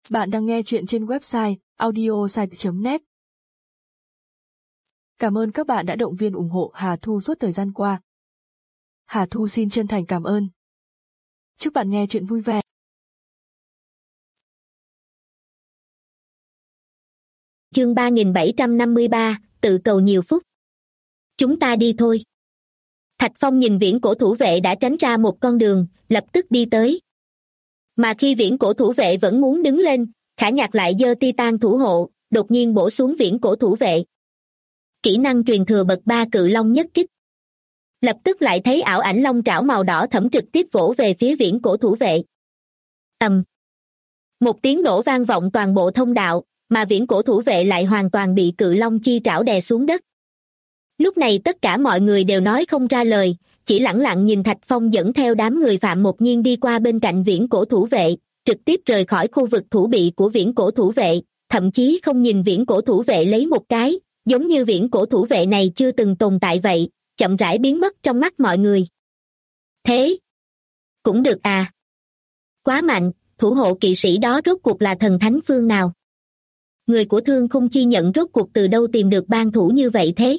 Bạn đang nghe chuyện trên website audiosite.net. Cảm ơn các bạn đã động viên ủng hộ Hà Thu suốt thời gian qua. Hà Thu xin chân thành cảm ơn. Chúc bạn nghe chuyện vui vẻ. Chương 3753, tự cầu nhiều phúc. Chúng ta đi thôi. Thạch Phong nhìn viễn cổ thủ vệ đã tránh ra một con đường, lập tức đi tới. Mà khi viễn cổ thủ vệ vẫn muốn đứng lên, Khả Nhạc lại giơ Titan thủ hộ, đột nhiên bổ xuống viễn cổ thủ vệ. Kỹ năng truyền thừa bậc 3 cự long nhất kích. Lập tức lại thấy ảo ảnh long trảo màu đỏ thẫm trực tiếp vỗ về phía viễn cổ thủ vệ. Ầm. Một tiếng nổ vang vọng toàn bộ thông đạo, mà viễn cổ thủ vệ lại hoàn toàn bị cự long chi trảo đè xuống đất. Lúc này tất cả mọi người đều nói không ra lời, chỉ lẳng lặng nhìn Thạch Phong dẫn theo đám người Phạm Một Nhiên đi qua bên cạnh viễn cổ thủ vệ, trực tiếp rời khỏi khu vực thủ bị của viễn cổ thủ vệ, thậm chí không nhìn viễn cổ thủ vệ lấy một cái, giống như viễn cổ thủ vệ này chưa từng tồn tại vậy, chậm rãi biến mất trong mắt mọi người. Thế cũng được à? Quá mạnh, thủ hộ kỵ sĩ đó rốt cuộc là thần thánh phương nào? Người của Thương Khung Chi Nhận rốt cuộc từ đâu tìm được ban thủ như vậy thế?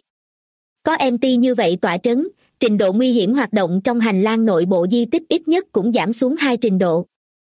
Có MT như vậy tọa trấn, trình độ nguy hiểm hoạt động trong hành lang nội bộ di tích ít nhất cũng giảm xuống 2 trình độ.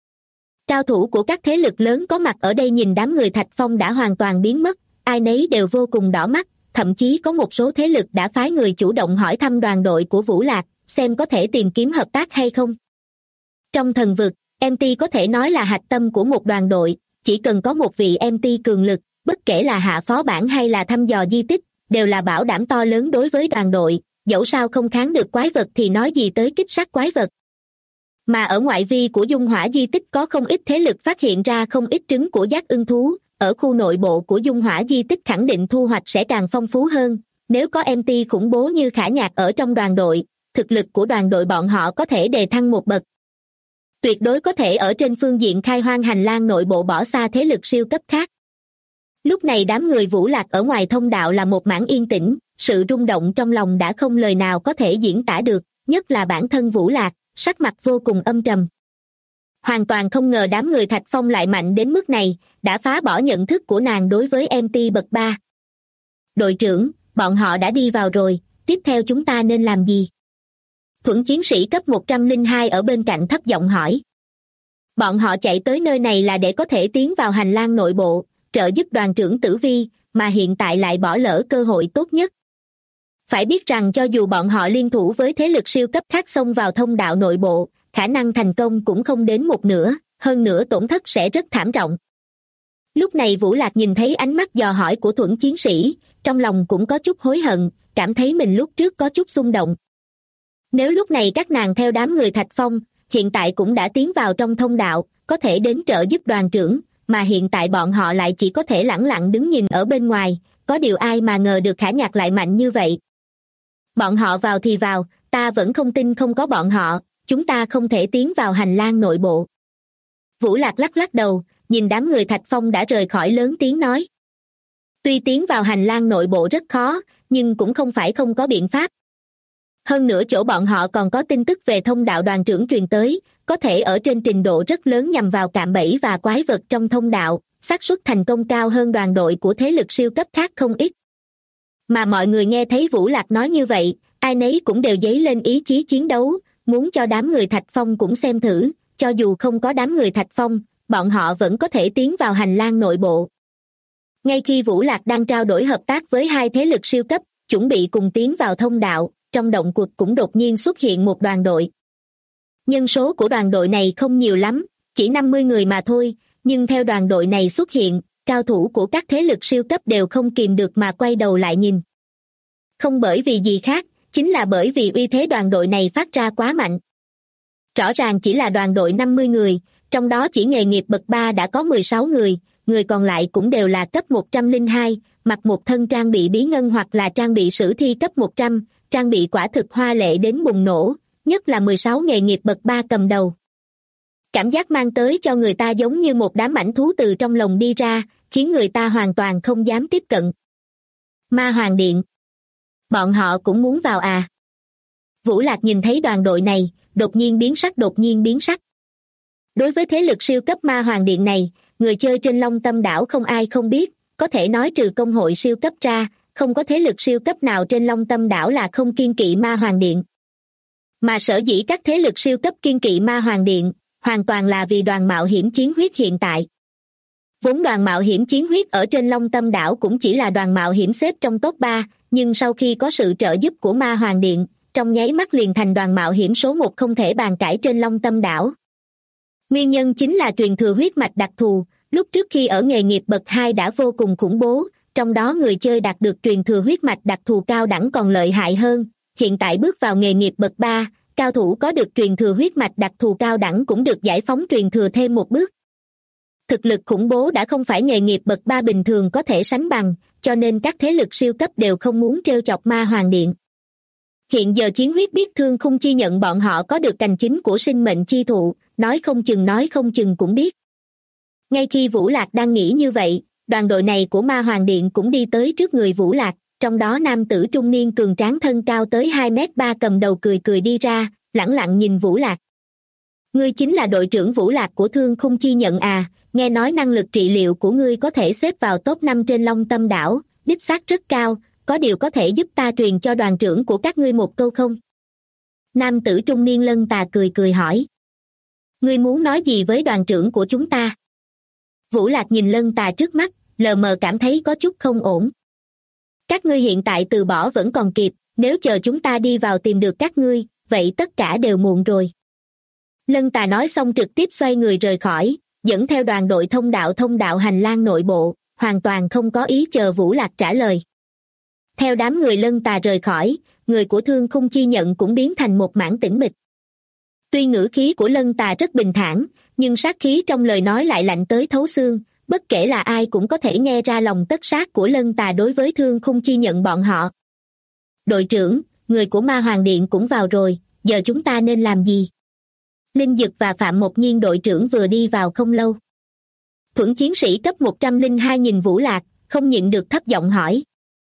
Cao thủ của các thế lực lớn có mặt ở đây nhìn đám người Thạch Phong đã hoàn toàn biến mất, ai nấy đều vô cùng đỏ mắt, thậm chí có một số thế lực đã phái người chủ động hỏi thăm đoàn đội của Vũ Lạc, xem có thể tìm kiếm hợp tác hay không. Trong thần vực, MT có thể nói là hạch tâm của một đoàn đội, chỉ cần có một vị MT cường lực, bất kể là hạ phó bản hay là thăm dò di tích, đều là bảo đảm to lớn đối với đoàn đội, dẫu sao không kháng được quái vật thì nói gì tới kích sát quái vật. Mà ở ngoại vi của Dung Hỏa di tích có không ít thế lực phát hiện ra không ít trứng của giác ưng thú, ở khu nội bộ của Dung Hỏa di tích khẳng định thu hoạch sẽ càng phong phú hơn, nếu có MT khủng bố như Khả Nhạc ở trong đoàn đội, thực lực của đoàn đội bọn họ có thể đề thăng một bậc. Tuyệt đối có thể ở trên phương diện khai hoang hành lang nội bộ bỏ xa thế lực siêu cấp khác. Lúc này đám người Vũ Lạc ở ngoài thông đạo là một mảng yên tĩnh, sự rung động trong lòng đã không lời nào có thể diễn tả được, nhất là bản thân Vũ Lạc, sắc mặt vô cùng âm trầm. Hoàn toàn không ngờ đám người Thạch Phong lại mạnh đến mức này, đã phá bỏ nhận thức của nàng đối với MT bậc 3. Đội trưởng, bọn họ đã đi vào rồi, tiếp theo chúng ta nên làm gì? Thuẫn chiến sĩ cấp 102 ở bên cạnh thấp giọng hỏi. Bọn họ chạy tới nơi này là để có thể tiến vào hành lang nội bộ, trợ giúp đoàn trưởng Tử Vi, mà hiện tại lại bỏ lỡ cơ hội tốt nhất. Phải biết rằng cho dù bọn họ liên thủ với thế lực siêu cấp khác xông vào thông đạo nội bộ, khả năng thành công cũng không đến một nửa, hơn nữa tổn thất sẽ rất thảm trọng. Lúc này Vũ Lạc nhìn thấy ánh mắt dò hỏi của Thuẫn chiến sĩ, trong lòng cũng có chút hối hận, cảm thấy mình lúc trước có chút xung động. Nếu lúc này các nàng theo đám người Thạch Phong, hiện tại cũng đã tiến vào trong thông đạo, có thể đến trợ giúp đoàn trưởng, mà hiện tại bọn họ lại chỉ có thể lẳng lặng đứng nhìn ở bên ngoài, có điều ai mà ngờ được Khả Nhạc lại mạnh như vậy. Bọn họ vào thì vào, ta vẫn không tin không có bọn họ, chúng ta không thể tiến vào hành lang nội bộ. Vũ Lạc lắc lắc đầu, nhìn đám người Thạch Phong đã rời khỏi lớn tiếng nói. Tuy tiến vào hành lang nội bộ rất khó, nhưng cũng không phải không có biện pháp. Hơn nữa chỗ bọn họ còn có tin tức về thông đạo đoàn trưởng truyền tới, có thể ở trên trình độ rất lớn nhằm vào cạm bẫy và quái vật trong thông đạo, xác suất thành công cao hơn đoàn đội của thế lực siêu cấp khác không ít. Mà mọi người nghe thấy Vũ Lạc nói như vậy, ai nấy cũng đều dấy lên ý chí chiến đấu, muốn cho đám người Thạch Phong cũng xem thử, cho dù không có đám người Thạch Phong, bọn họ vẫn có thể tiến vào hành lang nội bộ. Ngay khi Vũ Lạc đang trao đổi hợp tác với hai thế lực siêu cấp, chuẩn bị cùng tiến vào thông đạo, trong động quật cũng đột nhiên xuất hiện một đoàn đội. Nhân số của đoàn đội này không nhiều lắm, chỉ 50 người mà thôi, nhưng theo đoàn đội này xuất hiện, cao thủ của các thế lực siêu cấp đều không kìm được mà quay đầu lại nhìn. Không bởi vì gì khác, chính là bởi vì uy thế đoàn đội này phát ra quá mạnh. Rõ ràng chỉ là đoàn đội 50 người, trong đó chỉ nghề nghiệp bậc 3 đã có 16 người, người còn lại cũng đều là cấp 102, mặc một thân trang bị bí ngân hoặc là trang bị sử thi cấp 100, trang bị quả thực hoa lệ đến bùng nổ, nhất là 16 nghề nghiệp bậc 3 cầm đầu. Cảm giác mang tới cho người ta giống như một đám mãnh thú từ trong lồng đi ra, khiến người ta hoàn toàn không dám tiếp cận. Ma Hoàng Điện. Bọn họ cũng muốn vào à? Vũ Lạc nhìn thấy đoàn đội này, đột nhiên biến sắc. Đối với thế lực siêu cấp Ma Hoàng Điện này, người chơi trên Long Tâm đảo không ai không biết, có thể nói trừ công hội siêu cấp ra, không có thế lực siêu cấp nào trên Long Tâm đảo là không kiêng kỵ Ma Hoàng Điện. Mà sở dĩ các thế lực siêu cấp kiêng kỵ Ma Hoàng Điện, hoàn toàn là vì đoàn mạo hiểm chiến huyết hiện tại. Vốn đoàn mạo hiểm chiến huyết ở trên Long Tâm đảo cũng chỉ là đoàn mạo hiểm xếp trong top 3, nhưng sau khi có sự trợ giúp của Ma Hoàng Điện, trong nháy mắt liền thành đoàn mạo hiểm số 1 không thể bàn cãi trên Long Tâm đảo. Nguyên nhân chính là truyền thừa huyết mạch đặc thù, lúc trước khi ở nghề nghiệp bậc 2 đã vô cùng khủng bố, trong đó người chơi đạt được truyền thừa huyết mạch đặc thù cao đẳng còn lợi hại hơn, hiện tại bước vào nghề nghiệp bậc 3, cao thủ có được truyền thừa huyết mạch đặc thù cao đẳng cũng được giải phóng truyền thừa thêm một bước. Thực lực khủng bố đã không phải nghề nghiệp bậc 3 bình thường có thể sánh bằng, cho nên các thế lực siêu cấp đều không muốn trêu chọc Ma Hoàng Điện. Hiện giờ chiến huyết biết Thương Khung Chi nhận bọn họ có được cành chính của sinh mệnh chi thụ, nói không chừng cũng biết. Ngay khi Vũ Lạc đang nghĩ như vậy, đoàn đội này của Ma Hoàng Điện cũng đi tới trước người Vũ Lạc, trong đó nam tử trung niên cường tráng thân cao tới 2m3 cầm đầu cười cười đi ra, lẳng lặng nhìn Vũ Lạc. Ngươi chính là đội trưởng Vũ Lạc của Thương Khung Chi nhận à, nghe nói năng lực trị liệu của ngươi có thể xếp vào top 5 trên Long Tâm đảo, đích xác rất cao, có điều có thể giúp ta truyền cho đoàn trưởng của các ngươi một câu không? Nam tử trung niên Lân Tà cười cười hỏi. Ngươi muốn nói gì với đoàn trưởng của chúng ta? Vũ Lạc nhìn Lân Tà trước mắt, lờ mờ cảm thấy có chút không ổn. Các ngươi hiện tại từ bỏ vẫn còn kịp, nếu chờ chúng ta đi vào tìm được các ngươi, vậy tất cả đều muộn rồi. Lân Tà nói xong trực tiếp xoay người rời khỏi, dẫn theo đoàn đội thông đạo hành lang nội bộ, hoàn toàn không có ý chờ Vũ Lạc trả lời. Theo đám người Lân Tà rời khỏi, người của Thương Khung Chi nhận cũng biến thành một mảng tĩnh mịch. Tuy ngữ khí của Lân Tà rất bình thản, nhưng sát khí trong lời nói lại lạnh tới thấu xương, bất kể là ai cũng có thể nghe ra lòng tất sát của Lân Tà đối với Thương Khung Chi nhận bọn họ. Đội trưởng, người của Ma Hoàng Điện cũng vào rồi, giờ chúng ta nên làm gì? Linh Dực và Phạm Mộc Nhiên đội trưởng vừa đi vào không lâu. Thuẫn chiến sĩ cấp 102 nhìn Vũ Lạc, không nhịn được thấp giọng hỏi.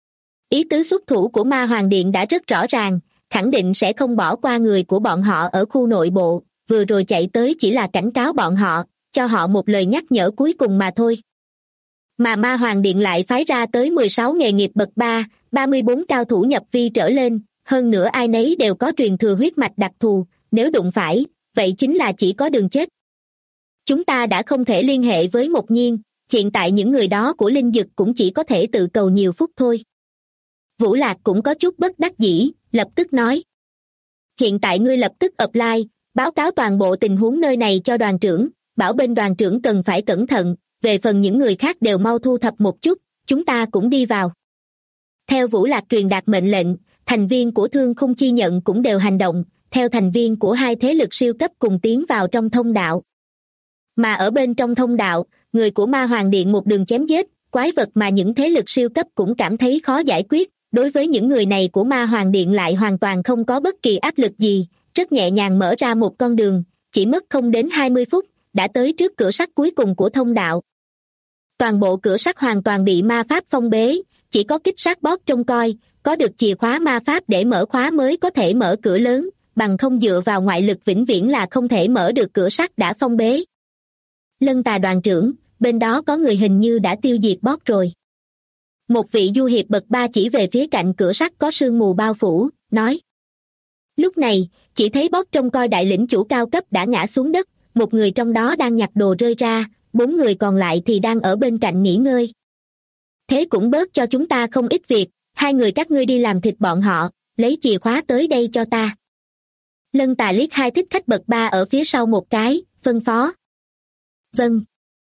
Ý tứ xuất thủ của Ma Hoàng Điện đã rất rõ ràng, khẳng định sẽ không bỏ qua người của bọn họ ở khu nội bộ, vừa rồi chạy tới chỉ là cảnh cáo bọn họ, cho họ một lời nhắc nhở cuối cùng mà thôi. Mà Ma Hoàng Điện lại phái ra tới 16 nghề nghiệp bậc 3, 34 cao thủ nhập vi trở lên, hơn nữa ai nấy đều có truyền thừa huyết mạch đặc thù, nếu đụng phải, vậy chính là chỉ có đường chết. Chúng ta đã không thể liên hệ với Mộc Nhiên, hiện tại những người đó của Linh Dực cũng chỉ có thể tự cầu nhiều phúc thôi. Vũ Lạc cũng có chút bất đắc dĩ, lập tức nói. Hiện tại ngươi lập tức apply, báo cáo toàn bộ tình huống nơi này cho đoàn trưởng, bảo bên đoàn trưởng cần phải cẩn thận, về phần những người khác đều mau thu thập một chút, chúng ta cũng đi vào. Theo Vũ Lạc truyền đạt mệnh lệnh, thành viên của Thương Khung Chi nhận cũng đều hành động, theo thành viên của hai thế lực siêu cấp cùng tiến vào trong thông đạo. Mà ở bên trong thông đạo, người của Ma Hoàng Điện một đường chém giết, quái vật mà những thế lực siêu cấp cũng cảm thấy khó giải quyết, đối với những người này của Ma Hoàng Điện lại hoàn toàn không có bất kỳ áp lực gì, rất nhẹ nhàng mở ra một con đường, chỉ mất không đến 20 phút, đã tới trước cửa sắt cuối cùng của thông đạo. Toàn bộ cửa sắt hoàn toàn bị ma pháp phong bế, chỉ có kích sát boss trông coi, có được chìa khóa ma pháp để mở khóa mới có thể mở cửa lớn, bằng không dựa vào ngoại lực vĩnh viễn là không thể mở được cửa sắt đã phong bế. Lân Tà đoàn trưởng, bên đó có người hình như đã tiêu diệt boss rồi. Một vị du hiệp bậc 3 chỉ về phía cạnh cửa sắt có sương mù bao phủ, nói. Lúc này, chỉ thấy boss trông coi đại lĩnh chủ cao cấp đã ngã xuống đất, một người trong đó đang nhặt đồ rơi ra, 4 người còn lại thì đang ở bên cạnh nghỉ ngơi. Thế cũng bớt cho chúng ta không ít việc, 2 người các ngươi đi làm thịt bọn họ, lấy chìa khóa tới đây cho ta. Lân Tà liếc 2 thích khách bậc 3 ở phía sau một cái, phân phó. Vâng.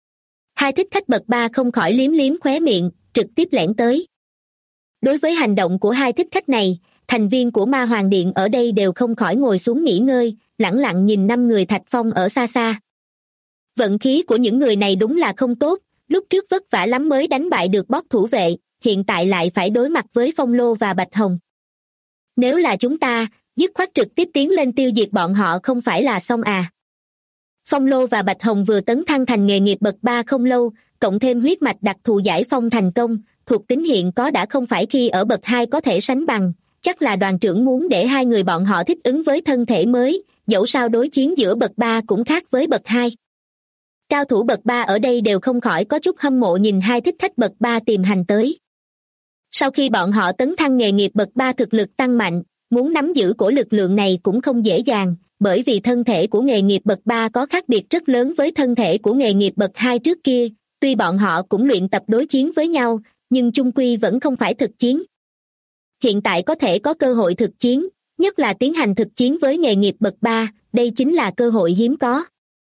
2 thích khách bậc 3 không khỏi liếm liếm khóe miệng, trực tiếp lẻn tới. Đối với hành động của 2 thích khách này, thành viên của Ma Hoàng Điện ở đây đều không khỏi ngồi xuống nghỉ ngơi, lẳng lặng nhìn 5 người Thạch Phong ở xa xa. Vận khí của những người này đúng là không tốt, lúc trước vất vả lắm mới đánh bại được boss thủ vệ, hiện tại lại phải đối mặt với Phong Lô và Bạch Hồng. Nếu là chúng ta, dứt khoát trực tiếp tiến lên tiêu diệt bọn họ không phải là xong à. Phong Lô và Bạch Hồng vừa tấn thăng thành nghề nghiệp bậc 3 không lâu, cộng thêm huyết mạch đặc thù giải phong thành công, thuộc tính hiện có đã không phải khi ở bậc 2 có thể sánh bằng, chắc là đoàn trưởng muốn để 2 người bọn họ thích ứng với thân thể mới, dẫu sao đối chiến giữa bậc 3 cũng khác với bậc 2. Cao thủ bậc 3 ở đây đều không khỏi có chút hâm mộ nhìn hai thích khách bậc 3 tìm hành tới. Sau khi bọn họ tấn thăng nghề nghiệp bậc 3 thực lực tăng mạnh, muốn nắm giữ cổ lực lượng này cũng không dễ dàng, bởi vì thân thể của nghề nghiệp bậc 3 có khác biệt rất lớn với thân thể của nghề nghiệp bậc 2 trước kia, tuy bọn họ cũng luyện tập đối chiến với nhau, nhưng chung quy vẫn không phải thực chiến. Hiện tại có thể có cơ hội thực chiến, nhất là tiến hành thực chiến với nghề nghiệp bậc 3, đây chính là cơ hội hiếm có.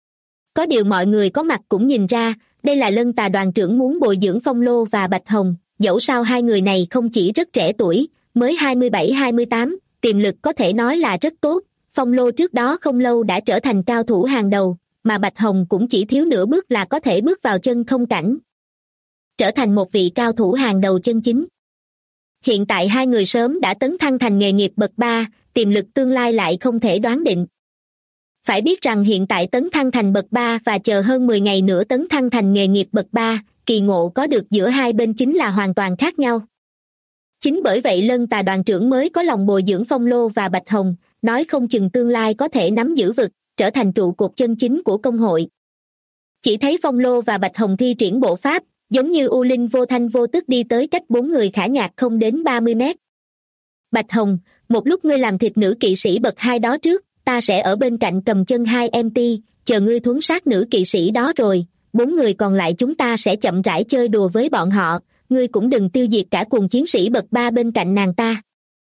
Có điều mọi người có mặt cũng nhìn ra, đây là Lân Tà đoàn trưởng muốn bồi dưỡng Phong Lô và Bạch Hồng, dẫu sao hai người này không chỉ rất trẻ tuổi, mới 27-28, tiềm lực có thể nói là rất tốt. Phong Lô trước đó không lâu đã trở thành cao thủ hàng đầu, mà Bạch Hồng cũng chỉ thiếu nửa bước là có thể bước vào chân không cảnh, trở thành một vị cao thủ hàng đầu chân chính. Hiện tại hai người sớm đã tấn thăng thành nghề nghiệp bậc 3, tiềm lực tương lai lại không thể đoán định. Phải biết rằng hiện tại tấn thăng thành bậc 3 và chờ hơn 10 ngày nữa tấn thăng thành nghề nghiệp bậc 3, kỳ ngộ có được giữa hai bên chính là hoàn toàn khác nhau. Chính bởi vậy Lân Tà đoàn trưởng mới có lòng bồi dưỡng Phong Lô và Bạch Hồng, nói không chừng tương lai có thể nắm giữ vực, trở thành trụ cột chân chính của công hội. Chỉ thấy Phong Lô và Bạch Hồng thi triển bộ pháp, giống như u linh vô thanh vô tức đi tới cách bốn người khả nhạc không đến 30 mét. Bạch Hồng, một lúc ngươi làm thịt nữ kỵ sĩ bậc 2 đó trước, ta sẽ ở bên cạnh cầm chân 2MT, chờ ngươi thuấn sát nữ kỵ sĩ đó rồi, 4 người còn lại chúng ta sẽ chậm rãi chơi đùa với bọn họ, ngươi cũng đừng tiêu diệt cả cùng chiến sĩ bậc 3 bên cạnh nàng ta.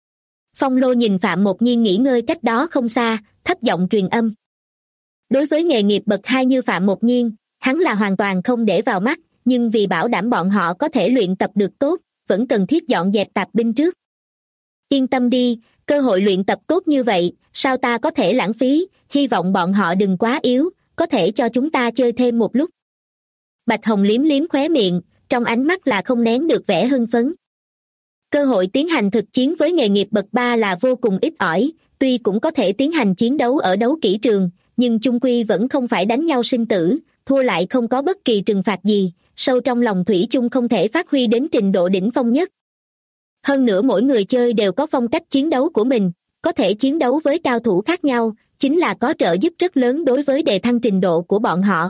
Phong Lô nhìn Phạm Một Nhiên nghỉ ngơi cách đó không xa, thấp giọng truyền âm. Đối với nghề nghiệp bậc 2 như Phạm Một Nhiên, hắn là hoàn toàn không để vào mắt, nhưng vì bảo đảm bọn họ có thể luyện tập được tốt, vẫn cần thiết dọn dẹp tạp binh trước. Yên tâm đi, cơ hội luyện tập tốt như vậy, sao ta có thể lãng phí, hy vọng bọn họ đừng quá yếu, có thể cho chúng ta chơi thêm một lúc. Bạch Hồng liếm liếm khóe miệng, trong ánh mắt là không nén được vẻ hưng phấn. Cơ hội tiến hành thực chiến với nghề nghiệp bậc 3 là vô cùng ít ỏi, tuy cũng có thể tiến hành chiến đấu ở đấu kỹ trường, nhưng chung quy vẫn không phải đánh nhau sinh tử, thua lại không có bất kỳ trừng phạt gì, sâu trong lòng thủy chung không thể phát huy đến trình độ đỉnh phong nhất. Hơn nữa mỗi người chơi đều có phong cách chiến đấu của mình, có thể chiến đấu với cao thủ khác nhau, chính là có trợ giúp rất lớn đối với đề thăng trình độ của bọn họ.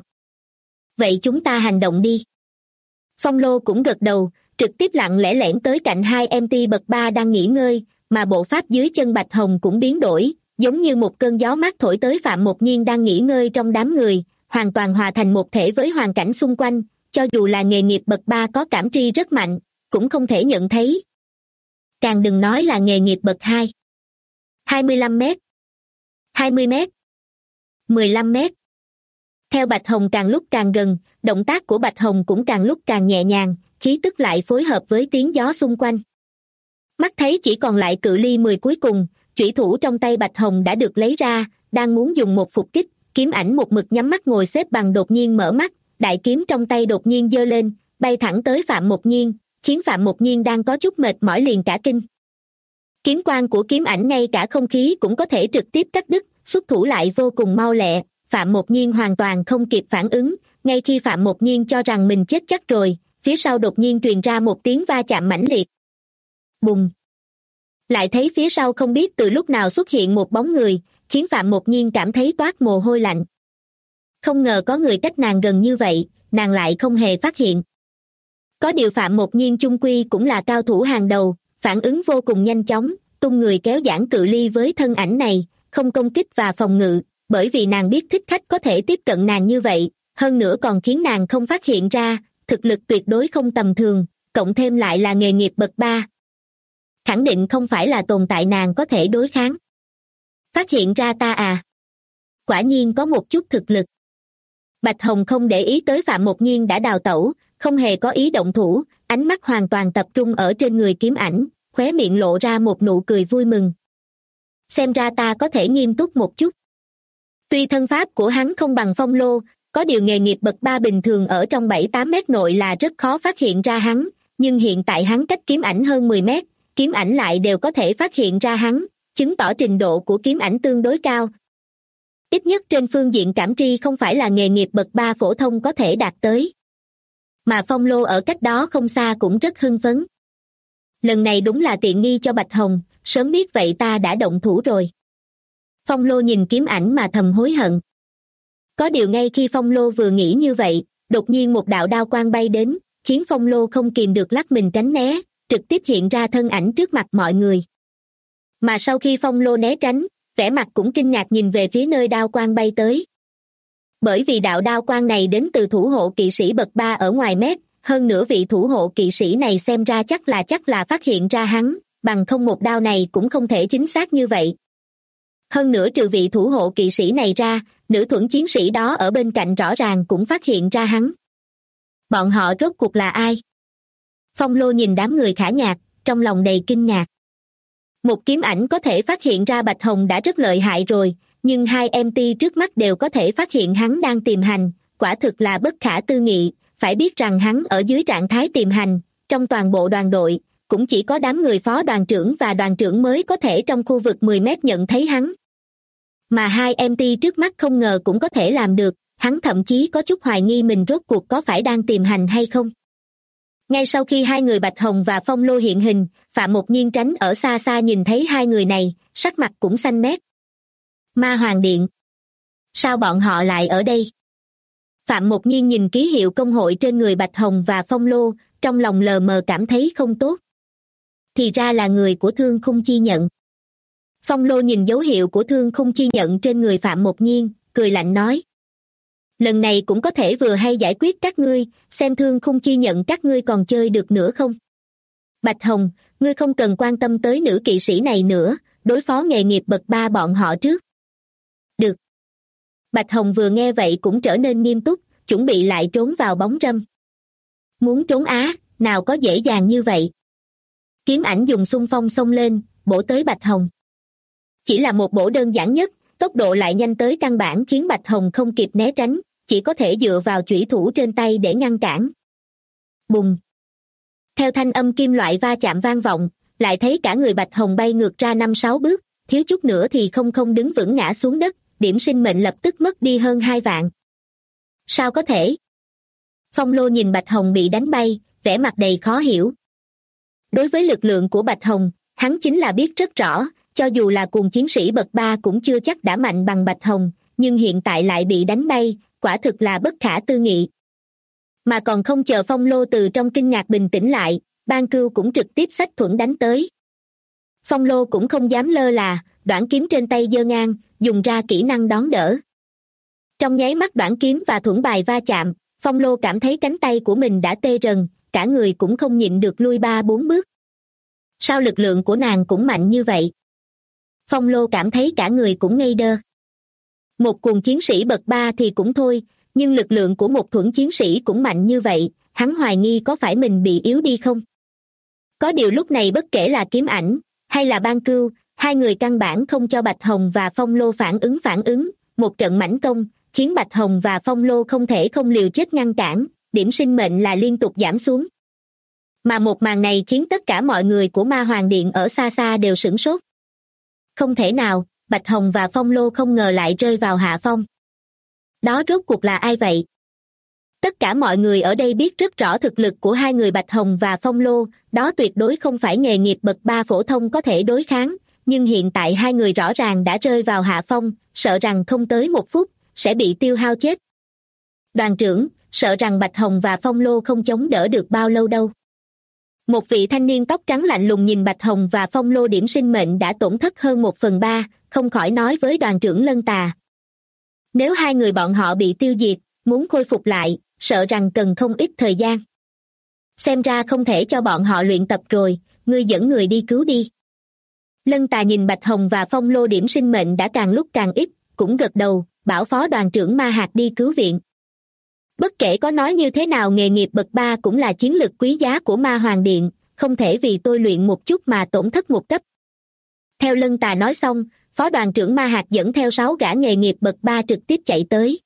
Vậy chúng ta hành động đi. Phong Lô cũng gật đầu, trực tiếp lặng lẽ lẻn tới cạnh 2MT bậc 3 đang nghỉ ngơi, mà bộ pháp dưới chân Bạch Hồng cũng biến đổi, giống như một cơn gió mát thổi tới Phạm Một Nhiên đang nghỉ ngơi trong đám người, hoàn toàn hòa thành một thể với hoàn cảnh xung quanh, cho dù là nghề nghiệp bậc 3 có cảm tri rất mạnh, cũng không thể nhận thấy. Càng đừng nói là nghề nghiệp bậc 2. 25 mét, 20 mét, 15 mét. Theo Bạch Hồng càng lúc càng gần, động tác của Bạch Hồng cũng càng lúc càng nhẹ nhàng, khí tức lại phối hợp với tiếng gió xung quanh. Mắt thấy chỉ còn lại cự ly 10 cuối cùng, chủy thủ trong tay Bạch Hồng đã được lấy ra, đang muốn dùng một phục kích, kiếm ảnh một mực nhắm mắt ngồi xếp bằng đột nhiên mở mắt, đại kiếm trong tay đột nhiên giơ lên, bay thẳng tới Phạm Một Nhiên, khiến Phạm Một Nhiên đang có chút mệt mỏi liền cả kinh. Kiếm quang của kiếm ảnh ngay cả không khí cũng có thể trực tiếp cắt đứt, xuất thủ lại vô cùng mau lẹ, Phạm Một Nhiên hoàn toàn không kịp phản ứng, ngay khi Phạm Một Nhiên cho rằng mình chết chắc rồi, phía sau đột nhiên truyền ra một tiếng va chạm mãnh liệt. Bùng! Lại thấy phía sau không biết từ lúc nào xuất hiện một bóng người, khiến Phạm Một Nhiên cảm thấy toát mồ hôi lạnh. Không ngờ có người cách nàng gần như vậy, nàng lại không hề phát hiện. Có điều Phạm Một Nhiên chung quy cũng là cao thủ hàng đầu, phản ứng vô cùng nhanh chóng, tung người kéo giãn cự ly với thân ảnh này, không công kích và phòng ngự, bởi vì nàng biết thích khách có thể tiếp cận nàng như vậy, hơn nữa còn khiến nàng không phát hiện ra, thực lực tuyệt đối không tầm thường, cộng thêm lại là nghề nghiệp bậc 3. Khẳng định không phải là tồn tại nàng có thể đối kháng. Phát hiện ra ta à? Quả nhiên có một chút thực lực. Bạch Hồng không để ý tới Phạm Một Nhiên đã đào tẩu, không hề có ý động thủ, ánh mắt hoàn toàn tập trung ở trên người kiếm ảnh, khóe miệng lộ ra một nụ cười vui mừng. Xem ra ta có thể nghiêm túc một chút. Tuy thân pháp của hắn không bằng Phong Lô, có điều nghề nghiệp bậc 3 bình thường ở trong 7-8 mét nội là rất khó phát hiện ra hắn, nhưng hiện tại hắn cách kiếm ảnh hơn 10 mét, kiếm ảnh lại đều có thể phát hiện ra hắn, chứng tỏ trình độ của kiếm ảnh tương đối cao. Ít nhất trên phương diện cảm tri không phải là nghề nghiệp bậc 3 phổ thông có thể đạt tới. Mà Phong Lô ở cách đó không xa cũng rất hưng phấn. Lần này đúng là tiện nghi cho Bạch Hồng, sớm biết vậy ta đã động thủ rồi. Phong Lô nhìn kiếm ảnh mà thầm hối hận. Có điều ngay khi Phong Lô vừa nghĩ như vậy, đột nhiên một đạo đao quang bay đến, khiến Phong Lô không kìm được lắc mình tránh né, trực tiếp hiện ra thân ảnh trước mặt mọi người. Mà sau khi Phong Lô né tránh, vẻ mặt cũng kinh ngạc nhìn về phía nơi đao quang bay tới. Bởi vì đạo đao quang này đến từ thủ hộ kỵ sĩ bậc 3 ở ngoài mét, hơn nữa vị thủ hộ kỵ sĩ này xem ra chắc là phát hiện ra hắn, bằng không một đao này cũng không thể chính xác như vậy. Hơn nữa trừ vị thủ hộ kỵ sĩ này ra, nữ thuẫn chiến sĩ đó ở bên cạnh rõ ràng cũng phát hiện ra hắn. Bọn họ rốt cuộc là ai? Phong Lô nhìn đám người khả nhạc, trong lòng đầy kinh ngạc. Một kiếm ảnh có thể phát hiện ra Bạch Hồng đã rất lợi hại rồi, nhưng hai MT trước mắt đều có thể phát hiện hắn đang tìm hành, quả thực là bất khả tư nghị. Phải biết rằng hắn ở dưới trạng thái tìm hành, trong toàn bộ đoàn đội, cũng chỉ có đám người phó đoàn trưởng và đoàn trưởng mới có thể trong khu vực 10 mét nhận thấy hắn. Mà hai MT trước mắt không ngờ cũng có thể làm được, hắn thậm chí có chút hoài nghi mình rốt cuộc có phải đang tìm hành hay không. Ngay sau khi hai người Bạch Hồng và Phong Lô hiện hình, Phạm Một Nhiên tránh ở xa xa nhìn thấy hai người này, sắc mặt cũng xanh mét. Ma Hoàng Điện. Sao bọn họ lại ở đây? Phạm Một Nhiên nhìn ký hiệu công hội trên người Bạch Hồng và Phong Lô, trong lòng lờ mờ cảm thấy không tốt. Thì ra là người của Thương Khung Chi Nhận. Phong Lô nhìn dấu hiệu của Thương Khung Chi Nhận trên người Phạm Một Nhiên, cười lạnh nói. Lần này cũng có thể vừa hay giải quyết các ngươi, xem Thương Khung Chi Nhận các ngươi còn chơi được nữa không? Bạch Hồng, ngươi không cần quan tâm tới nữ kỵ sĩ này nữa, đối phó nghề nghiệp bậc 3 bọn họ trước. Được. Bạch Hồng vừa nghe vậy cũng trở nên nghiêm túc, chuẩn bị lại trốn vào bóng râm. Muốn trốn á, nào có dễ dàng như vậy. Kiếm ảnh dùng xung phong xông lên, bổ tới Bạch Hồng. Chỉ là một bổ đơn giản nhất, tốc độ lại nhanh tới căn bản khiến Bạch Hồng không kịp né tránh, chỉ có thể dựa vào chủy thủ trên tay để ngăn cản. Bùng! Theo thanh âm kim loại va chạm vang vọng, lại thấy cả người Bạch Hồng bay ngược ra 5-6 bước, thiếu chút nữa thì không đứng vững ngã xuống đất, điểm sinh mệnh lập tức mất đi hơn 2 vạn. Sao có thể? Phong Lô nhìn Bạch Hồng bị đánh bay, vẻ mặt đầy khó hiểu. Đối với lực lượng của Bạch Hồng, hắn chính là biết rất rõ, cho dù là cuồng chiến sĩ bậc 3 cũng chưa chắc đã mạnh bằng Bạch Hồng, nhưng hiện tại lại bị đánh bay, quả thực là bất khả tư nghị. Mà còn không chờ Phong Lô từ trong kinh ngạc bình tĩnh lại, Ban Cưu cũng trực tiếp xách thuẫn đánh tới. Phong Lô cũng không dám lơ là, đoản kiếm trên tay giơ ngang, dùng ra kỹ năng đón đỡ. Trong nháy mắt đoản kiếm và thuẫn bài va chạm, Phong Lô cảm thấy cánh tay của mình đã tê rần, cả người cũng không nhịn được lui 3-4 bước. Sao lực lượng của nàng cũng mạnh như vậy? Phong Lô cảm thấy cả người cũng ngây đơ. Một cuồng chiến sĩ bậc 3 thì cũng thôi, nhưng lực lượng của một thuẫn chiến sĩ cũng mạnh như vậy, hắn hoài nghi có phải mình bị yếu đi không? Có điều lúc này bất kể là kiếm ảnh, hay là Ban Cưu, hai người căn bản không cho Bạch Hồng và Phong Lô phản ứng, một trận mãnh công, khiến Bạch Hồng và Phong Lô không thể không liều chết ngăn cản, điểm sinh mệnh là liên tục giảm xuống. Mà một màn này khiến tất cả mọi người của Ma Hoàng Điện ở xa xa đều sửng sốt. Không thể nào, Bạch Hồng và Phong Lô không ngờ lại rơi vào hạ phong. Đó rốt cuộc là ai vậy? Tất cả mọi người ở đây biết rất rõ thực lực của hai người Bạch Hồng và Phong Lô, đó tuyệt đối không phải nghề nghiệp bậc 3 phổ thông có thể đối kháng, nhưng hiện tại hai người rõ ràng đã rơi vào hạ phong, sợ rằng không tới 1 phút, sẽ bị tiêu hao chết. Đoàn trưởng, sợ rằng Bạch Hồng và Phong Lô không chống đỡ được bao lâu đâu. Một vị thanh niên tóc trắng lạnh lùng nhìn Bạch Hồng và Phong Lô điểm sinh mệnh đã tổn thất hơn 1/3, không khỏi nói với đoàn trưởng Lân Tà. Nếu hai người bọn họ bị tiêu diệt, muốn khôi phục lại, sợ rằng cần không ít thời gian. Xem ra không thể cho bọn họ luyện tập rồi, ngươi dẫn người đi cứu đi. Lân Tà nhìn Bạch Hồng và Phong Lô điểm sinh mệnh đã càng lúc càng ít, cũng gật đầu, bảo phó đoàn trưởng Ma Hạt đi cứu viện. Bất kể có nói như thế nào nghề nghiệp bậc 3 cũng là chiến lực quý giá của Ma Hoàng Điện, không thể vì tôi luyện một chút mà tổn thất một cấp. Theo Lân Tà nói xong, phó đoàn trưởng Ma Hạt dẫn theo 6 gã nghề nghiệp bậc 3 trực tiếp chạy tới.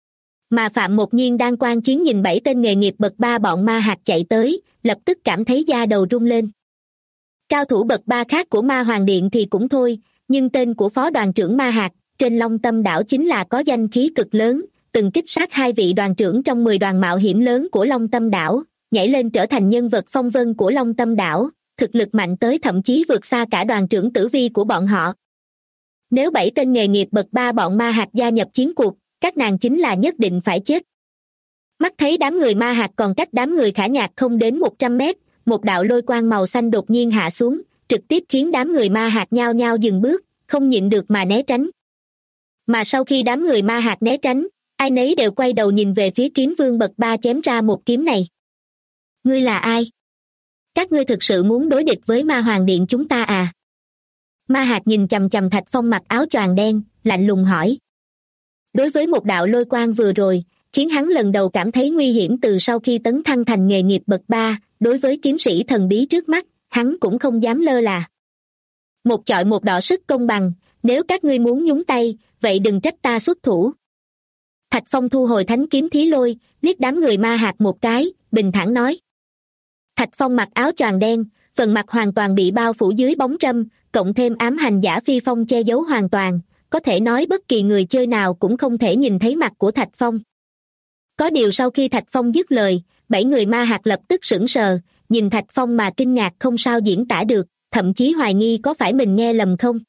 Mà Phạm Một Nhiên đang quan chiến nhìn 7 tên nghề nghiệp bậc 3 bọn Ma Hạt chạy tới, lập tức cảm thấy da đầu rung lên. Cao thủ bậc 3 khác của Ma Hoàng Điện thì cũng thôi, nhưng tên của phó đoàn trưởng Ma Hạt trên Long Tâm đảo chính là có danh khí cực lớn, từng kích sát 2 vị đoàn trưởng trong 10 đoàn mạo hiểm lớn của Long Tâm đảo, nhảy lên trở thành nhân vật phong vân của Long Tâm đảo, thực lực mạnh tới thậm chí vượt xa cả đoàn trưởng Tử Vi của bọn họ. Nếu 7 tên nghề nghiệp bậc 3 bọn Ma Hạt gia nhập chiến cuộc, các nàng chính là nhất định phải chết. Mắt thấy đám người ma hạt còn cách đám người Khả Nhạc không đến 100 mét, một đạo lôi quang màu xanh đột nhiên hạ xuống, trực tiếp khiến đám người ma hạt nhao nhao dừng bước, không nhịn được mà né tránh. Mà sau khi đám người ma hạt né tránh, ai nấy đều quay đầu nhìn về phía kiếm vương bậc 3 chém ra một kiếm này. Ngươi là ai? Các ngươi thực sự muốn đối địch với ma hoàng điện chúng ta à? Ma hạt nhìn chằm chằm Thạch Phong mặc áo choàng đen, lạnh lùng hỏi. Đối với một đạo lôi quang vừa rồi, khiến hắn lần đầu cảm thấy nguy hiểm từ sau khi tấn thăng thành nghề nghiệp bậc 3, đối với kiếm sĩ thần bí trước mắt, hắn cũng không dám lơ là. Một chọi một đọ sức công bằng, nếu các ngươi muốn nhúng tay, vậy đừng trách ta xuất thủ. Thạch Phong thu hồi thánh kiếm thí lôi, liếc đám người ma hạt một cái, bình thản nói. Thạch Phong mặc áo choàng đen, phần mặt hoàn toàn bị bao phủ dưới bóng râm, cộng thêm ám hành giả phi phong che giấu hoàn toàn, có thể nói bất kỳ người chơi nào cũng không thể nhìn thấy mặt của Thạch Phong. Có điều sau khi Thạch Phong dứt lời, 7 người ma hạt lập tức sững sờ, nhìn Thạch Phong mà kinh ngạc không sao diễn tả được, thậm chí hoài nghi có phải mình nghe lầm không.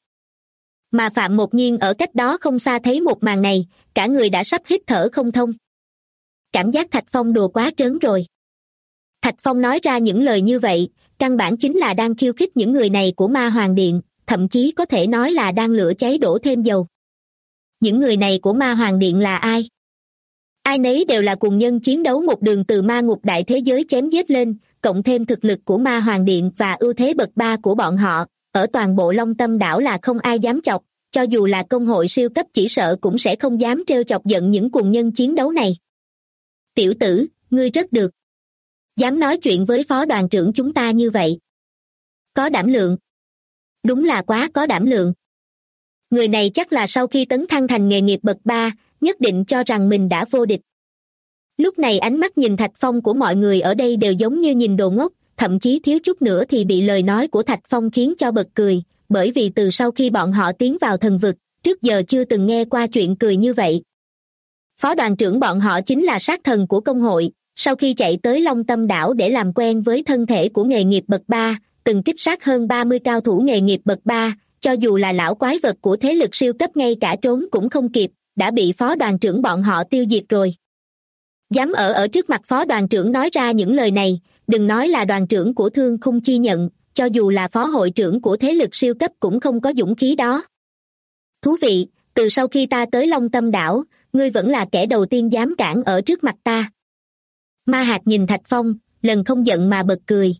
Mà Phạm Một Nhiên ở cách đó không xa thấy một màn này, cả người đã sắp hít thở không thông. Cảm giác Thạch Phong đùa quá trớn rồi. Thạch Phong nói ra những lời như vậy, căn bản chính là đang khiêu khích những người này của Ma Hoàng Điện, thậm chí có thể nói là đang lửa cháy đổ thêm dầu. Những người này của Ma Hoàng Điện là ai? Ai nấy đều là cùng nhân chiến đấu một đường từ ma ngục đại thế giới chém giết lên, cộng thêm thực lực của Ma Hoàng Điện và ưu thế bậc 3 của bọn họ, ở toàn bộ Long Tâm đảo là không ai dám chọc, cho dù là công hội siêu cấp chỉ sợ cũng sẽ không dám trêu chọc giận những cùng nhân chiến đấu này. Tiểu tử, ngươi rất được. Dám nói chuyện với phó đoàn trưởng chúng ta như vậy. Có đảm lượng. Đúng là quá có đảm lượng. Người này chắc là sau khi tấn thăng thành nghề nghiệp bậc 3, nhất định cho rằng mình đã vô địch. Lúc này ánh mắt nhìn Thạch Phong của mọi người ở đây đều giống như nhìn đồ ngốc, thậm chí thiếu chút nữa thì bị lời nói của Thạch Phong khiến cho bật cười, bởi vì từ sau khi bọn họ tiến vào thần vực, trước giờ chưa từng nghe qua chuyện cười như vậy. Phó đoàn trưởng bọn họ chính là sát thần của công hội, sau khi chạy tới Long Tâm đảo để làm quen với thân thể của nghề nghiệp bậc 3, từng kích sát hơn 30 cao thủ nghề nghiệp bậc 3, cho dù là lão quái vật của thế lực siêu cấp ngay cả trốn cũng không kịp, đã bị phó đoàn trưởng bọn họ tiêu diệt rồi. Dám ở trước mặt phó đoàn trưởng nói ra những lời này, đừng nói là đoàn trưởng của Thương Khung Chi Nhận, cho dù là phó hội trưởng của thế lực siêu cấp cũng không có dũng khí đó. Thú vị, từ sau khi ta tới Long Tâm đảo, ngươi vẫn là kẻ đầu tiên dám cản ở trước mặt ta. Ma hạt nhìn Thạch Phong, lần không giận mà bật cười.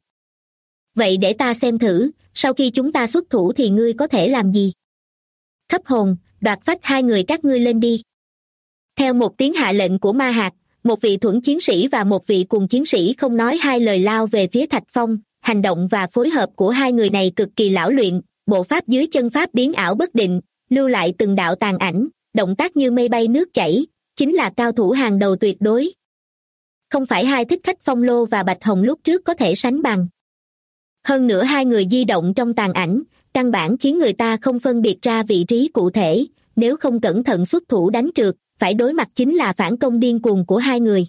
Vậy để ta xem thử, sau khi chúng ta xuất thủ thì ngươi có thể làm gì? Khắp hồn, đoạt phách hai người các ngươi lên đi. Theo một tiếng hạ lệnh của ma hạt, một vị thuẫn chiến sĩ và một vị cùng chiến sĩ không nói hai lời lao về phía Thạch Phong, hành động và phối hợp của hai người này cực kỳ lão luyện, bộ pháp dưới chân pháp biến ảo bất định, lưu lại từng đạo tàn ảnh, động tác như mây bay nước chảy, chính là cao thủ hàng đầu tuyệt đối. Không phải hai thích khách Phong Lô và Bạch Hồng lúc trước có thể sánh bằng. Hơn nữa hai người di động trong tàn ảnh, căn bản khiến người ta không phân biệt ra vị trí cụ thể, nếu không cẩn thận xuất thủ đánh trượt, phải đối mặt chính là phản công điên cuồng của hai người.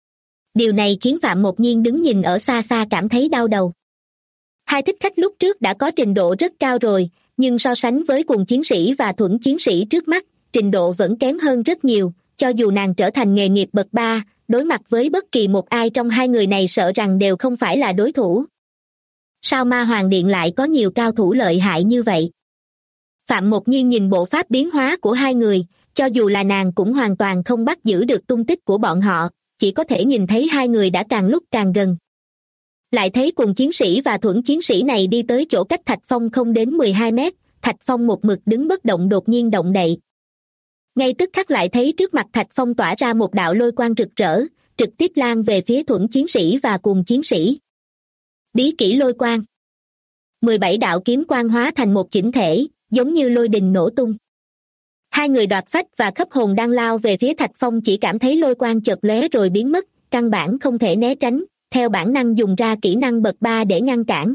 Điều này khiến Phạm Một Nhiên đứng nhìn ở xa xa cảm thấy đau đầu. Hai thích khách lúc trước đã có trình độ rất cao rồi, nhưng so sánh với cùng chiến sĩ và thuẫn chiến sĩ trước mắt, trình độ vẫn kém hơn rất nhiều, cho dù nàng trở thành nghề nghiệp bậc 3, đối mặt với bất kỳ một ai trong hai người này sợ rằng đều không phải là đối thủ. Sao Ma Hoàng Điện lại có nhiều cao thủ lợi hại như vậy? Phạm Một Nhiên nhìn bộ pháp biến hóa của hai người, cho dù là nàng cũng hoàn toàn không bắt giữ được tung tích của bọn họ, chỉ có thể nhìn thấy hai người đã càng lúc càng gần. Lại thấy cùng chiến sĩ và thuẫn chiến sĩ này đi tới chỗ cách Thạch Phong không đến 12 mét, Thạch Phong một mực đứng bất động đột nhiên động đậy. Ngay tức khắc lại thấy trước mặt Thạch Phong tỏa ra một đạo lôi quang rực rỡ, trực tiếp lan về phía thuẫn chiến sĩ và cùng chiến sĩ. Bí kỹ lôi quang. 17 đạo kiếm quang hóa thành một chỉnh thể, giống như lôi đình nổ tung. Hai người đoạt phách và khắp hồn đang lao về phía Thạch Phong chỉ cảm thấy lôi quang chợt lóe rồi biến mất, căn bản không thể né tránh, theo bản năng dùng ra kỹ năng bậc 3 để ngăn cản.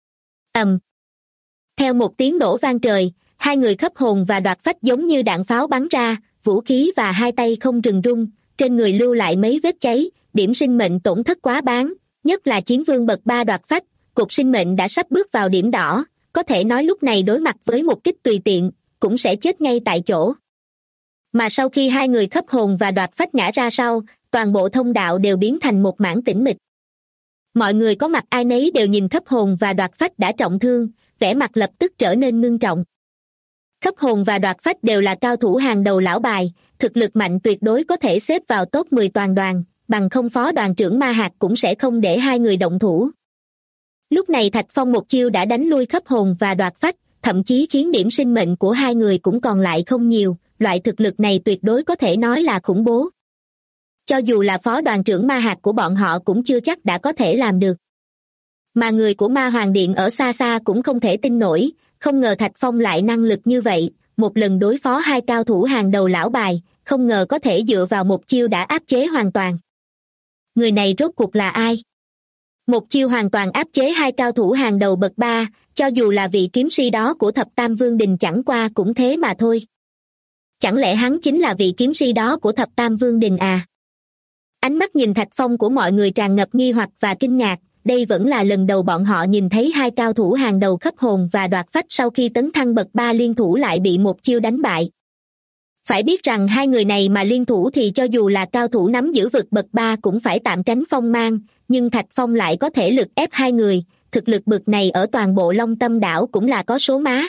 Theo một tiếng nổ vang trời, hai người khắp hồn và đoạt phách giống như đạn pháo bắn ra, vũ khí và hai tay không rừng rung, trên người lưu lại mấy vết cháy, điểm sinh mệnh tổn thất quá bán, nhất là chiến vương bậc 3 đoạt phách, cục sinh mệnh đã sắp bước vào điểm đỏ, có thể nói lúc này đối mặt với một kích tùy tiện, cũng sẽ chết ngay tại chỗ. Mà sau khi hai người khấp hồn và đoạt phách ngã ra sau, toàn bộ thông đạo đều biến thành một mảng tĩnh mịch. Mọi người có mặt ai nấy đều nhìn khấp hồn và đoạt phách đã trọng thương, vẻ mặt lập tức trở nên ngưng trọng. Khấp hồn và đoạt phách đều là cao thủ hàng đầu lão bài, thực lực mạnh tuyệt đối có thể xếp vào top 10 toàn đoàn, bằng không phó đoàn trưởng Ma Hạt cũng sẽ không để hai người động thủ. Lúc này Thạch Phong một chiêu đã đánh lui khấp hồn và đoạt phách, thậm chí khiến điểm sinh mệnh của hai người cũng còn lại không nhiều, loại thực lực này tuyệt đối có thể nói là khủng bố. Cho dù là phó đoàn trưởng Ma Hạt của bọn họ cũng chưa chắc đã có thể làm được. Mà người của Ma Hoàng Điện ở xa xa cũng không thể tin nổi, không ngờ Thạch Phong lại năng lực như vậy, một lần đối phó hai cao thủ hàng đầu lão bài, không ngờ có thể dựa vào một chiêu đã áp chế hoàn toàn. Người này rốt cuộc là ai? Một chiêu hoàn toàn áp chế hai cao thủ hàng đầu bậc 3, cho dù là vị kiếm si đó của Thập Tam Vương Đình chẳng qua cũng thế mà thôi. Chẳng lẽ hắn chính là vị kiếm si đó của Thập Tam Vương Đình à? Ánh mắt nhìn Thạch Phong của mọi người tràn ngập nghi hoặc và kinh ngạc, đây vẫn là lần đầu bọn họ nhìn thấy hai cao thủ hàng đầu khấp hồn và đoạt phách sau khi tấn thăng bậc 3 liên thủ lại bị một chiêu đánh bại. Phải biết rằng hai người này mà liên thủ thì cho dù là cao thủ nắm giữ vực bậc 3 cũng phải tạm tránh phong mang, nhưng Thạch Phong lại có thể lực ép hai người, thực lực bậc này ở toàn bộ Long Tâm đảo cũng là có số má.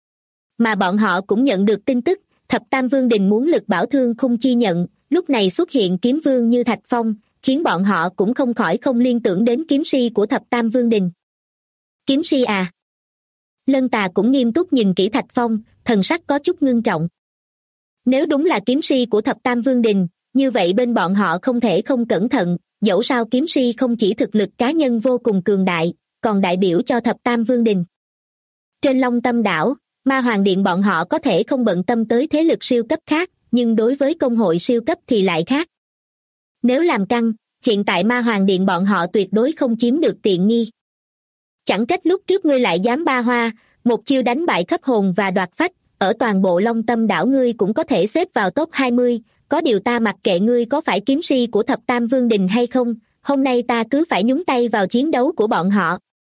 Mà bọn họ cũng nhận được tin tức, Thập Tam Vương Đình muốn lực bảo thương khung chi nhận, lúc này xuất hiện kiếm vương như Thạch Phong, khiến bọn họ cũng không khỏi không liên tưởng đến kiếm si của Thập Tam Vương Đình. Kiếm si à? Lân Tà cũng nghiêm túc nhìn kỹ Thạch Phong, thần sắc có chút ngưng trọng. Nếu đúng là kiếm si của Thập Tam Vương Đình, như vậy bên bọn họ không thể không cẩn thận, dẫu sao kiếm si không chỉ thực lực cá nhân vô cùng cường đại, còn đại biểu cho Thập Tam Vương Đình. Trên Long Tâm đảo, Ma Hoàng Điện bọn họ có thể không bận tâm tới thế lực siêu cấp khác, nhưng đối với công hội siêu cấp thì lại khác. Nếu làm căng, hiện tại Ma Hoàng Điện bọn họ tuyệt đối không chiếm được tiện nghi. Chẳng trách lúc trước ngươi lại dám ba hoa, một chiêu đánh bại khấp hồn và đoạt phách, ở toàn bộ Long Tâm đảo ngươi cũng có thể xếp vào top 20, có điều ta mặc kệ ngươi có phải kiếm si của Thập Tam Vương Đình hay không, hôm nay ta cứ phải nhúng tay vào chiến đấu của bọn họ.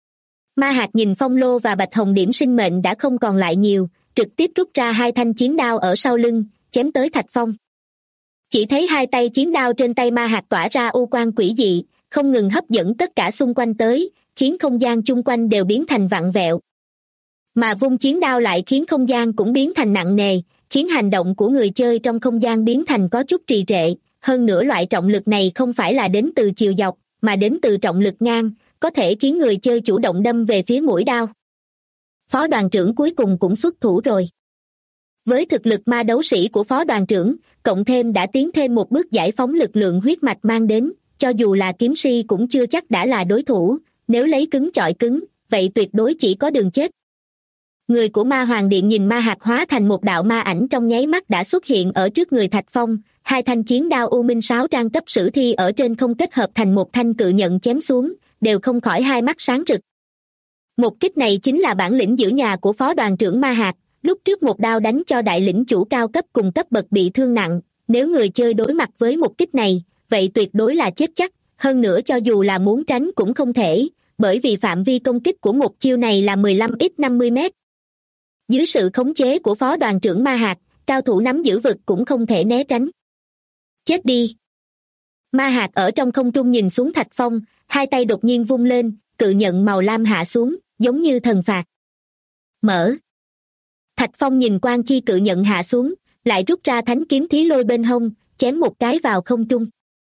Ma Hạt nhìn Phong Lô và Bạch Hồng điểm sinh mệnh đã không còn lại nhiều, trực tiếp rút ra hai thanh chiến đao ở sau lưng, chém tới Thạch Phong. Chỉ thấy hai tay chiến đao trên tay Ma Hạt tỏa ra u quang quỷ dị, không ngừng hấp dẫn tất cả xung quanh tới, khiến không gian chung quanh đều biến thành vặn vẹo. Mà vung chiến đao lại khiến không gian cũng biến thành nặng nề, khiến hành động của người chơi trong không gian biến thành có chút trì trệ, hơn nữa loại trọng lực này không phải là đến từ chiều dọc, mà đến từ trọng lực ngang, có thể khiến người chơi chủ động đâm về phía mũi đao. Phó đoàn trưởng cuối cùng cũng xuất thủ rồi. Với thực lực ma đấu sĩ của phó đoàn trưởng, cộng thêm đã tiến thêm một bước giải phóng lực lượng huyết mạch mang đến, cho dù là kiếm si cũng chưa chắc đã là đối thủ, nếu lấy cứng chọi cứng, vậy tuyệt đối chỉ có đường chết. Người của Ma Hoàng Điện nhìn Ma Hạt hóa thành một đạo ma ảnh trong nháy mắt đã xuất hiện ở trước người Thạch Phong, hai thanh chiến đao U Minh Sáo trang cấp sử thi ở trên không kết hợp thành một thanh cự nhận chém xuống, đều không khỏi hai mắt sáng rực. Một kích này chính là bản lĩnh giữ nhà của phó đoàn trưởng Ma Hạt, lúc trước một đao đánh cho đại lĩnh chủ cao cấp cùng cấp bậc bị thương nặng, nếu người chơi đối mặt với một kích này, vậy tuyệt đối là chết chắc, hơn nữa cho dù là muốn tránh cũng không thể, bởi vì phạm vi công kích của một chiêu này là 15x50 mét. Dưới sự khống chế của phó đoàn trưởng Ma Hạt, cao thủ nắm giữ vực cũng không thể né tránh. Chết đi! Ma Hạt ở trong không trung nhìn xuống Thạch Phong, hai tay đột nhiên vung lên, cự nhận màu lam hạ xuống, giống như thần phạt. Mở! Thạch Phong nhìn quang chi cự nhận hạ xuống, lại rút ra thánh kiếm thí lôi bên hông, chém một cái vào không trung.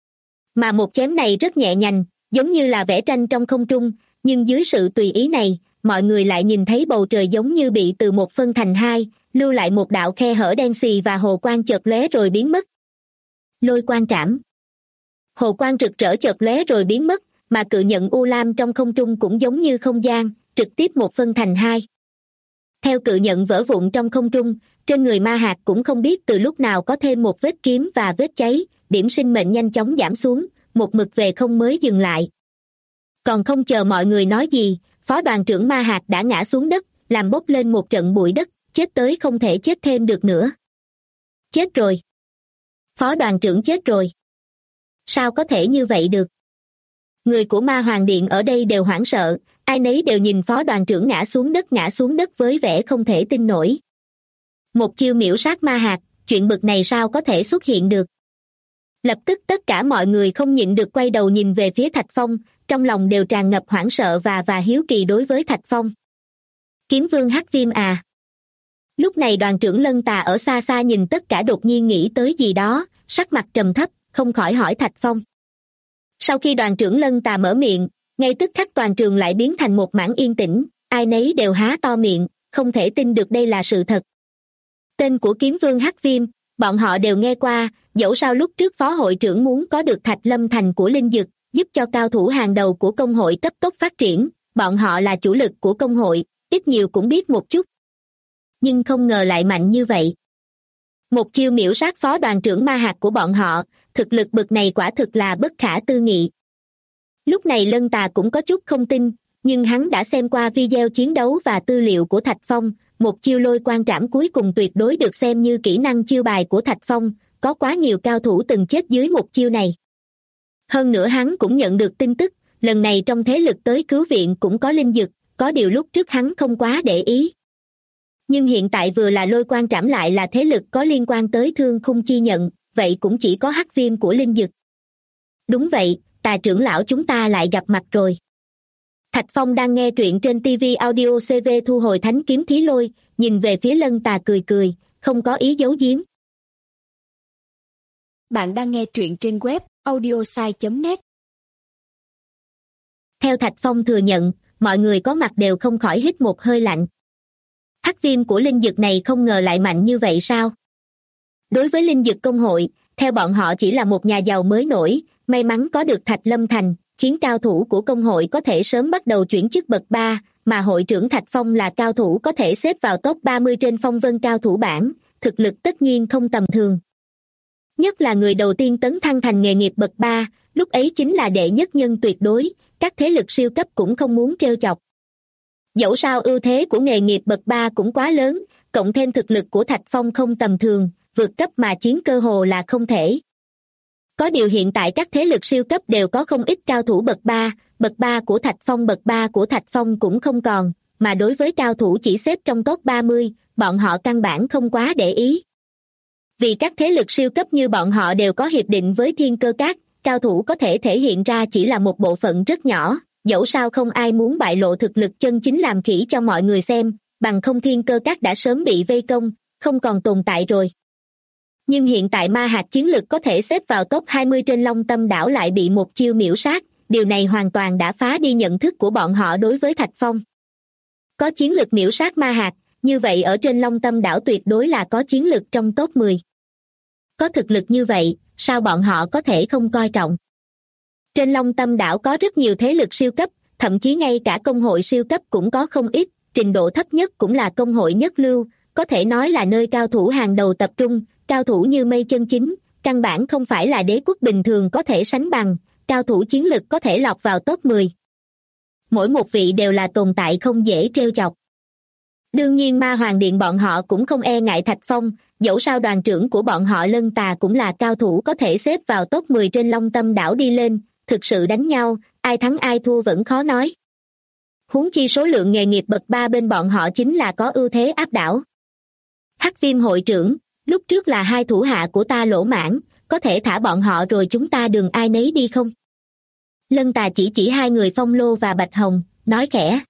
Mà một chém này rất nhẹ nhàng, giống như là vẽ tranh trong không trung, nhưng dưới sự tùy ý này, mọi người lại nhìn thấy bầu trời giống như bị từ một phân thành hai, lưu lại một đạo khe hở đen xì và hồ quang chợt lóe rồi biến mất. Lôi quang trảm. Hồ quang rực rỡ chợt lóe rồi biến mất, mà cự nhận u lam trong không trung cũng giống như không gian, trực tiếp một phân thành hai. Theo cự nhận vỡ vụn trong không trung, trên người Ma Hạt cũng không biết từ lúc nào có thêm một vết kiếm và vết cháy, điểm sinh mệnh nhanh chóng giảm xuống, một mực về không mới dừng lại. Còn không chờ mọi người nói gì, phó đoàn trưởng Ma Hạt đã ngã xuống đất, làm bốc lên một trận bụi đất, chết tới không thể chết thêm được nữa. Chết rồi. Phó đoàn trưởng chết rồi. Sao có thể như vậy được? Người của Ma Hoàng Điện ở đây đều hoảng sợ, ai nấy đều nhìn phó đoàn trưởng ngã xuống đất với vẻ không thể tin nổi. Một chiêu miểu sát Ma Hạt, chuyện bực này sao có thể xuất hiện được. Lập tức tất cả mọi người không nhịn được quay đầu nhìn về phía Thạch Phong, trong lòng đều tràn ngập hoảng sợ và hiếu kỳ đối với Thạch Phong. Kiếm vương Hắc Viêm à? Lúc này đoàn trưởng Lân Tà ở xa xa nhìn tất cả đột nhiên nghĩ tới gì đó, sắc mặt trầm thấp, không khỏi hỏi Thạch Phong. Sau khi đoàn trưởng Lân Tà mở miệng, ngay tức khắc toàn trường lại biến thành một mảng yên tĩnh, ai nấy đều há to miệng, không thể tin được đây là sự thật. Tên của kiếm vương Hắc Viêm, bọn họ đều nghe qua, dẫu sao lúc trước phó hội trưởng muốn có được Thạch Lâm Thành của Linh Dực, giúp cho cao thủ hàng đầu của công hội cấp tốc phát triển, bọn họ là chủ lực của công hội, ít nhiều cũng biết một chút. Nhưng không ngờ lại mạnh như vậy. Một chiêu miểu sát phó đoàn trưởng ma hạt của bọn họ, thực lực bực này quả thực là bất khả tư nghị. Lúc này Lân Tà cũng có chút không tin, nhưng hắn đã xem qua video chiến đấu và tư liệu của Thạch Phong, một chiêu lôi quan trảm cuối cùng tuyệt đối được xem như kỹ năng chiêu bài của Thạch Phong, có quá nhiều cao thủ từng chết dưới một chiêu này. Hơn nữa hắn cũng nhận được tin tức, lần này trong thế lực tới cứu viện cũng có Linh Dực, có điều lúc trước hắn không quá để ý. Nhưng hiện tại vừa là lôi quan trảm lại là thế lực có liên quan tới Thương Khung Chi Nhận, vậy cũng chỉ có Hắc Viêm của Linh Dực. Đúng vậy, Tà trưởng lão chúng ta lại gặp mặt rồi. Thạch Phong đang nghe truyện trên TV Audio CV thu hồi thánh kiếm thí lôi, nhìn về phía Lân Tà cười cười, không có ý giấu giếm. Bạn đang nghe truyện trên web audiosai.net. Theo Thạch Phong thừa nhận, mọi người có mặt đều không khỏi hít một hơi lạnh. Hắc Viêm của Linh Dực này không ngờ lại mạnh như vậy sao? Đối với Linh Dực công hội, theo bọn họ chỉ là một nhà giàu mới nổi, may mắn có được Thạch Lâm Thành, khiến cao thủ của công hội có thể sớm bắt đầu chuyển chức bậc 3, mà hội trưởng Thạch Phong là cao thủ có thể xếp vào top 30 trên phong vân cao thủ bảng, thực lực tất nhiên không tầm thường. Nhất là người đầu tiên tấn thăng thành nghề nghiệp bậc 3, lúc ấy chính là đệ nhất nhân tuyệt đối, các thế lực siêu cấp cũng không muốn trêu chọc. Dẫu sao ưu thế của nghề nghiệp bậc 3 cũng quá lớn, cộng thêm thực lực của Thạch Phong không tầm thường, vượt cấp mà chiến cơ hồ là không thể. Có điều hiện tại các thế lực siêu cấp đều có không ít cao thủ bậc 3 của Thạch Phong cũng không còn, mà đối với cao thủ chỉ xếp trong top 30, bọn họ căn bản không quá để ý. Vì các thế lực siêu cấp như bọn họ đều có hiệp định với Thiên Cơ Các, cao thủ có thể thể hiện ra chỉ là một bộ phận rất nhỏ, dẫu sao không ai muốn bại lộ thực lực chân chính làm khỉ cho mọi người xem, bằng không Thiên Cơ Các đã sớm bị vây công, không còn tồn tại rồi. Nhưng hiện tại ma hạt chiến lực có thể xếp vào top 20 trên Long Tâm đảo lại bị một chiêu miểu sát, điều này hoàn toàn đã phá đi nhận thức của bọn họ đối với Thạch Phong. Có chiến lực miểu sát ma hạt, như vậy ở trên Long Tâm đảo tuyệt đối là có chiến lực trong top 10. Có thực lực như vậy, sao bọn họ có thể không coi trọng? Trên Long Tâm đảo có rất nhiều thế lực siêu cấp, thậm chí ngay cả công hội siêu cấp cũng có không ít, trình độ thấp nhất cũng là công hội nhất lưu, có thể nói là nơi cao thủ hàng đầu tập trung, cao thủ như Mây Chân Chính, căn bản không phải là đế quốc bình thường có thể sánh bằng, cao thủ chiến lực có thể lọt vào top 10. Mỗi một vị đều là tồn tại không dễ trêu chọc. Đương nhiên Ma Hoàng Điện bọn họ cũng không e ngại Thạch Phong, dẫu sao đoàn trưởng của bọn họ Lân Tà cũng là cao thủ có thể xếp vào top 10 trên Long Tâm đảo đi lên, thực sự đánh nhau, ai thắng ai thua vẫn khó nói. Huống chi số lượng nghề nghiệp bậc 3 bên bọn họ chính là có ưu thế áp đảo. Hắc Viêm hội trưởng, lúc trước là hai thủ hạ của ta lỗ mãn, có thể thả bọn họ rồi chúng ta đường ai nấy đi không? Lân Tà chỉ hai người Phong Lô và Bạch Hồng, nói khẽ.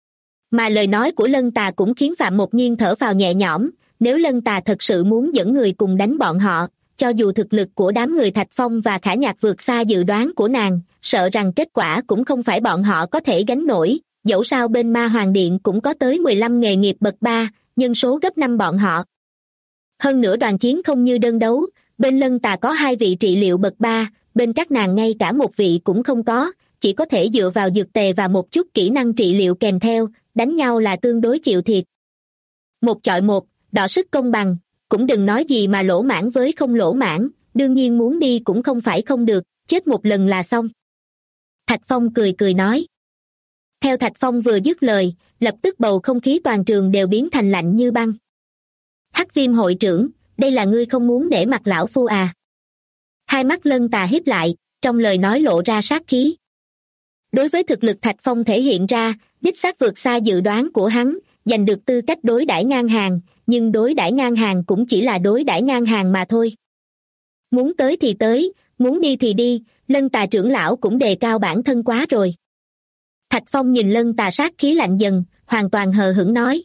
Mà lời nói của Lân Tà cũng khiến Phạm Mộc Nhiên thở phào nhẹ nhõm, nếu Lân Tà thật sự muốn dẫn người cùng đánh bọn họ, cho dù thực lực của đám người Thạch Phong và Khả Nhạc vượt xa dự đoán của nàng, sợ rằng kết quả cũng không phải bọn họ có thể gánh nổi, dẫu sao bên Ma Hoàng Điện cũng có tới 15 nghề nghiệp bậc 3, nhân số gấp 5 bọn họ. Hơn nữa đoàn chiến không như đơn đấu, bên Lân Tà có 2 vị trị liệu bậc 3, bên các nàng ngay cả một vị cũng không có, chỉ có thể dựa vào dược tề và một chút kỹ năng trị liệu kèm theo, đánh nhau là tương đối chịu thiệt. Một chọi một, đọ sức công bằng, cũng đừng nói gì mà lỗ mãn với không lỗ mãn, đương nhiên muốn đi cũng không phải không được, chết một lần là xong. Thạch Phong cười cười nói. Theo Thạch Phong vừa dứt lời, lập tức bầu không khí toàn trường đều biến thành lạnh như băng. Hắc Viêm hội trưởng, đây là ngươi không muốn để mặt lão phu à? Hai mắt Lân Tà híp lại, trong lời nói lộ ra sát khí. Đối với thực lực Thạch Phong thể hiện ra, đích xác vượt xa dự đoán của hắn, giành được tư cách đối đãi ngang hàng, nhưng đối đãi ngang hàng cũng chỉ là đối đãi ngang hàng mà thôi. Muốn tới thì tới, muốn đi thì đi, Lân Tà trưởng lão cũng đề cao bản thân quá rồi. Thạch Phong nhìn Lân Tà sát khí lạnh dần, hoàn toàn hờ hững nói.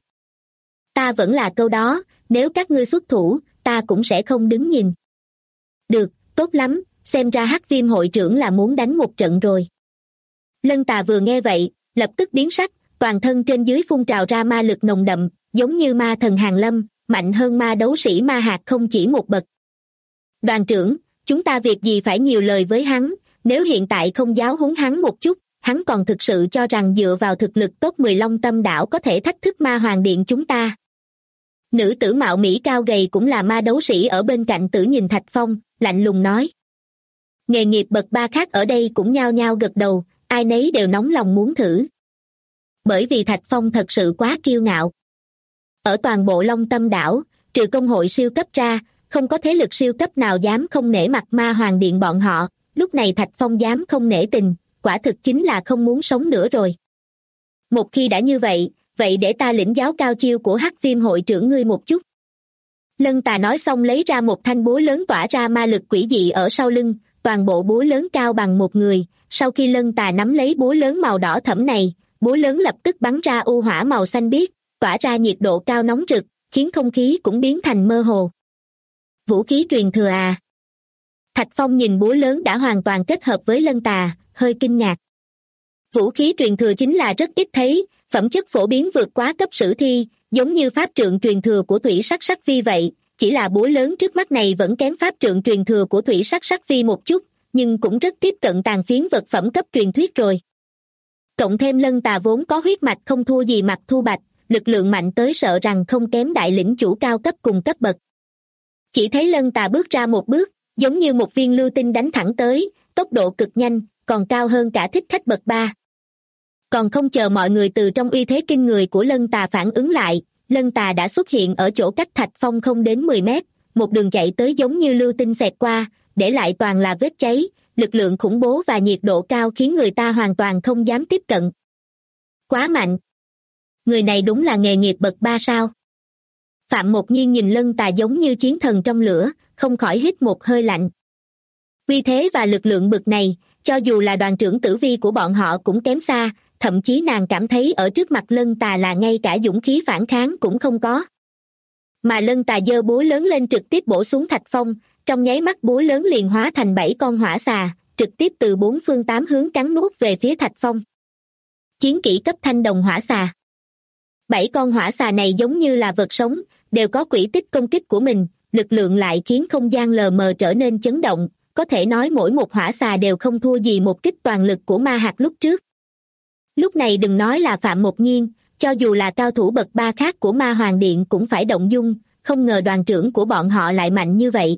Ta vẫn là câu đó, nếu các ngươi xuất thủ, ta cũng sẽ không đứng nhìn. Được, tốt lắm, xem ra Hắc Viêm hội trưởng là muốn đánh một trận rồi. Lân Tà vừa nghe vậy, lập tức biến sắc, toàn thân trên dưới phun trào ra ma lực nồng đậm, giống như ma thần hàng lâm, mạnh hơn ma đấu sĩ ma hạt không chỉ một bậc. Đoàn trưởng, chúng ta việc gì phải nhiều lời với hắn, nếu hiện tại không giáo huấn hắn một chút, hắn còn thực sự cho rằng dựa vào thực lực top 10 Long Tâm đảo có thể thách thức ma hoàng điện chúng ta. Nữ tử mạo mỹ cao gầy cũng là ma đấu sĩ ở bên cạnh Tử nhìn Thạch Phong, lạnh lùng nói. Nghề nghiệp bậc 3 khác ở đây cũng nhao nhao gật đầu, ai nấy đều nóng lòng muốn thử. Bởi vì Thạch Phong thật sự quá kiêu ngạo. Ở toàn bộ Long Tâm đảo, trừ công hội siêu cấp ra, không có thế lực siêu cấp nào dám không nể mặt ma hoàng điện bọn họ, lúc này Thạch Phong dám không nể tình, quả thực chính là không muốn sống nữa rồi. Một khi đã như vậy, vậy để ta lĩnh giáo cao chiêu của Hắc Viêm hội trưởng ngươi một chút. Lân Tà nói xong lấy ra một thanh búa lớn tỏa ra ma lực quỷ dị ở sau lưng, toàn bộ búa lớn cao bằng một người, sau khi Lân Tà nắm lấy búa lớn màu đỏ thẫm này, búa lớn lập tức bắn ra u hỏa màu xanh biếc, tỏa ra nhiệt độ cao nóng rực, khiến không khí cũng biến thành mơ hồ. Vũ khí truyền thừa à? Thạch Phong nhìn búa lớn đã hoàn toàn kết hợp với Lân Tà, hơi kinh ngạc. Vũ khí truyền thừa chính là rất ít thấy, phẩm chất phổ biến vượt quá cấp sử thi, giống như pháp trượng truyền thừa của Thủy Sắc Sắc Vi vậy, chỉ là búa lớn trước mắt này vẫn kém pháp trượng truyền thừa của Thủy Sắc Sắc Vi một chút, nhưng cũng rất tiếp cận tàn phiến vật phẩm cấp truyền thuyết rồi. Cộng thêm Lân Tà vốn có huyết mạch không thua gì Mặc Thu Bạch, lực lượng mạnh tới sợ rằng không kém đại lĩnh chủ cao cấp cùng cấp bậc. Chỉ thấy Lân Tà bước ra một bước, giống như một viên lưu tinh đánh thẳng tới, tốc độ cực nhanh, còn cao hơn cả thích khách bậc 3. Còn không chờ mọi người từ trong uy thế kinh người của Lân Tà phản ứng lại, Lân Tà đã xuất hiện ở chỗ cách Thạch Phong không đến 10 mét, một đường chạy tới giống như lưu tinh xẹt qua, để lại toàn là vết cháy, lực lượng khủng bố và nhiệt độ cao khiến người ta hoàn toàn không dám tiếp cận. Quá mạnh! Người này đúng là nghề nghiệp bậc 3 sao? Phạm Mộc Nhiên nhìn Lân Tà giống như chiến thần trong lửa, không khỏi hít một hơi lạnh. Uy thế và lực lượng bậc này, cho dù là đoàn trưởng Tử Vi của bọn họ cũng kém xa, thậm chí nàng cảm thấy ở trước mặt Lân Tà là ngay cả dũng khí phản kháng cũng không có. Mà Lân Tà giơ búa lớn lên trực tiếp bổ xuống Thạch Phong, trong nháy mắt búa lớn liền hóa thành 7 con hỏa xà, trực tiếp từ 4 phương 8 hướng cắn nuốt về phía Thạch Phong. Chiến kỹ cấp thanh đồng hỏa xà. 7 con hỏa xà này giống như là vật sống, đều có quỹ tích công kích của mình, lực lượng lại khiến không gian lờ mờ trở nên chấn động, có thể nói mỗi một hỏa xà đều không thua gì một kích toàn lực của ma hạt lúc trước. Lúc này đừng nói là Phạm Mộc Nhiên, cho dù là cao thủ bậc 3 khác của ma hoàng điện cũng phải động dung, không ngờ đoàn trưởng của bọn họ lại mạnh như vậy.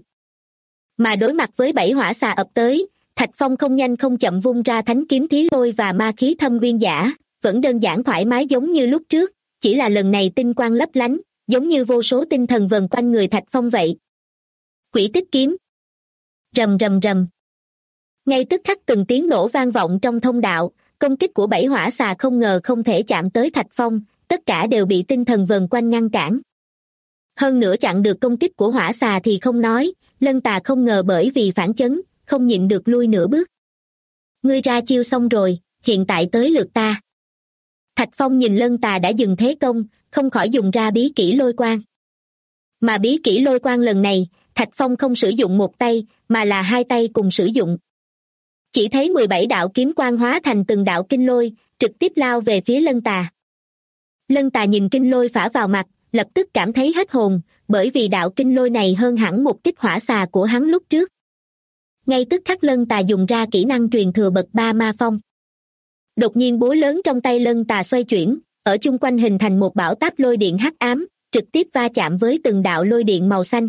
Mà đối mặt với 7 hỏa xà ập tới, Thạch Phong không nhanh không chậm vung ra thánh kiếm Thí Lôi và ma khí Thâm Uyên Giả, vẫn đơn giản thoải mái giống như lúc trước, chỉ là lần này tinh quang lấp lánh, giống như vô số tinh thần vần quanh người Thạch Phong vậy. Quỷ tích kiếm. Rầm rầm rầm. Ngay tức khắc từng tiếng nổ vang vọng trong thông đạo, công kích của 7 hỏa xà không ngờ không thể chạm tới Thạch Phong, tất cả đều bị tinh thần vần quanh ngăn cản. Hơn nữa chặn được công kích của hỏa xà thì không nói, Lân Tà không ngờ bởi vì phản chấn, không nhịn được lui nửa bước. Ngươi ra chiêu xong rồi, hiện tại tới lượt ta. Thạch Phong nhìn Lân Tà đã dừng thế công, không khỏi dùng ra bí kỹ lôi quang. Mà bí kỹ lôi quang lần này, Thạch Phong không sử dụng một tay, mà là 2 tay cùng sử dụng. Chỉ thấy 17 đạo kiếm quang hóa thành từng đạo kinh lôi, trực tiếp lao về phía Lân Tà. Lân Tà nhìn kinh lôi phả vào mặt, lập tức cảm thấy hết hồn, bởi vì đạo kinh lôi này hơn hẳn một kích hỏa xà của hắn lúc trước. Ngay tức khắc Lân Tà dùng ra kỹ năng truyền thừa bậc 3 ma phong. Đột nhiên búa lớn trong tay Lân Tà xoay chuyển, ở chung quanh hình thành một bão táp lôi điện hắc ám, trực tiếp va chạm với từng đạo lôi điện màu xanh.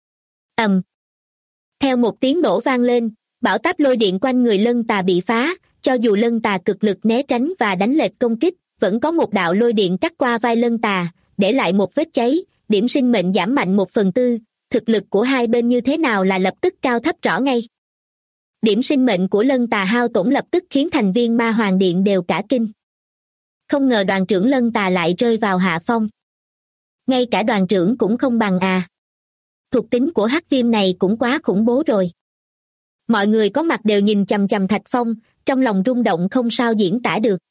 Ầm. Theo một tiếng nổ vang lên, bão táp lôi điện quanh người Lân Tà bị phá, cho dù Lân Tà cực lực né tránh và đánh lệch công kích, vẫn có một đạo lôi điện cắt qua vai Lân Tà, để lại một vết cháy, điểm sinh mệnh giảm mạnh 1/4, thực lực của hai bên như thế nào là lập tức cao thấp rõ ngay. Điểm sinh mệnh của Lân Tà hao tổn lập tức khiến thành viên ma hoàng điện đều cả kinh. Không ngờ đoàn trưởng Lân Tà lại rơi vào hạ phong. Ngay cả đoàn trưởng cũng không bằng à. Thuộc tính của hắc viêm này cũng quá khủng bố rồi. Mọi người có mặt đều nhìn chằm chằm Thạch Phong, trong lòng rung động không sao diễn tả được.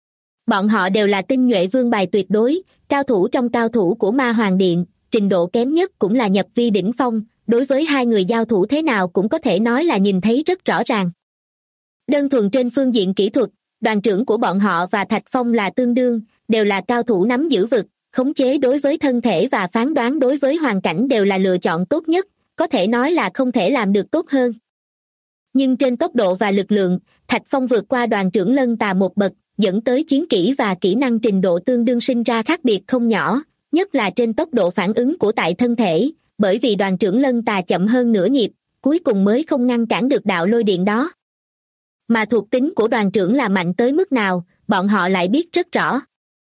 Bọn họ đều là tinh nhuệ vương bài tuyệt đối, cao thủ trong cao thủ của Ma Hoàng Điện, trình độ kém nhất cũng là nhập vi đỉnh phong, đối với hai người giao thủ thế nào cũng có thể nói là nhìn thấy rất rõ ràng. Đơn thuần trên phương diện kỹ thuật, đoàn trưởng của bọn họ và Thạch Phong là tương đương, đều là cao thủ nắm giữ vực, khống chế đối với thân thể và phán đoán đối với hoàn cảnh đều là lựa chọn tốt nhất, có thể nói là không thể làm được tốt hơn. Nhưng trên tốc độ và lực lượng, Thạch Phong vượt qua đoàn trưởng Lân Tà một bậc, dẫn tới chiến kỹ và kỹ năng trình độ tương đương sinh ra khác biệt không nhỏ, nhất là trên tốc độ phản ứng của tại thân thể, bởi vì đoàn trưởng Lân Tà chậm hơn nửa nhịp, cuối cùng mới không ngăn cản được đạo lôi điện đó. Mà thuộc tính của đoàn trưởng là mạnh tới mức nào, bọn họ lại biết rất rõ.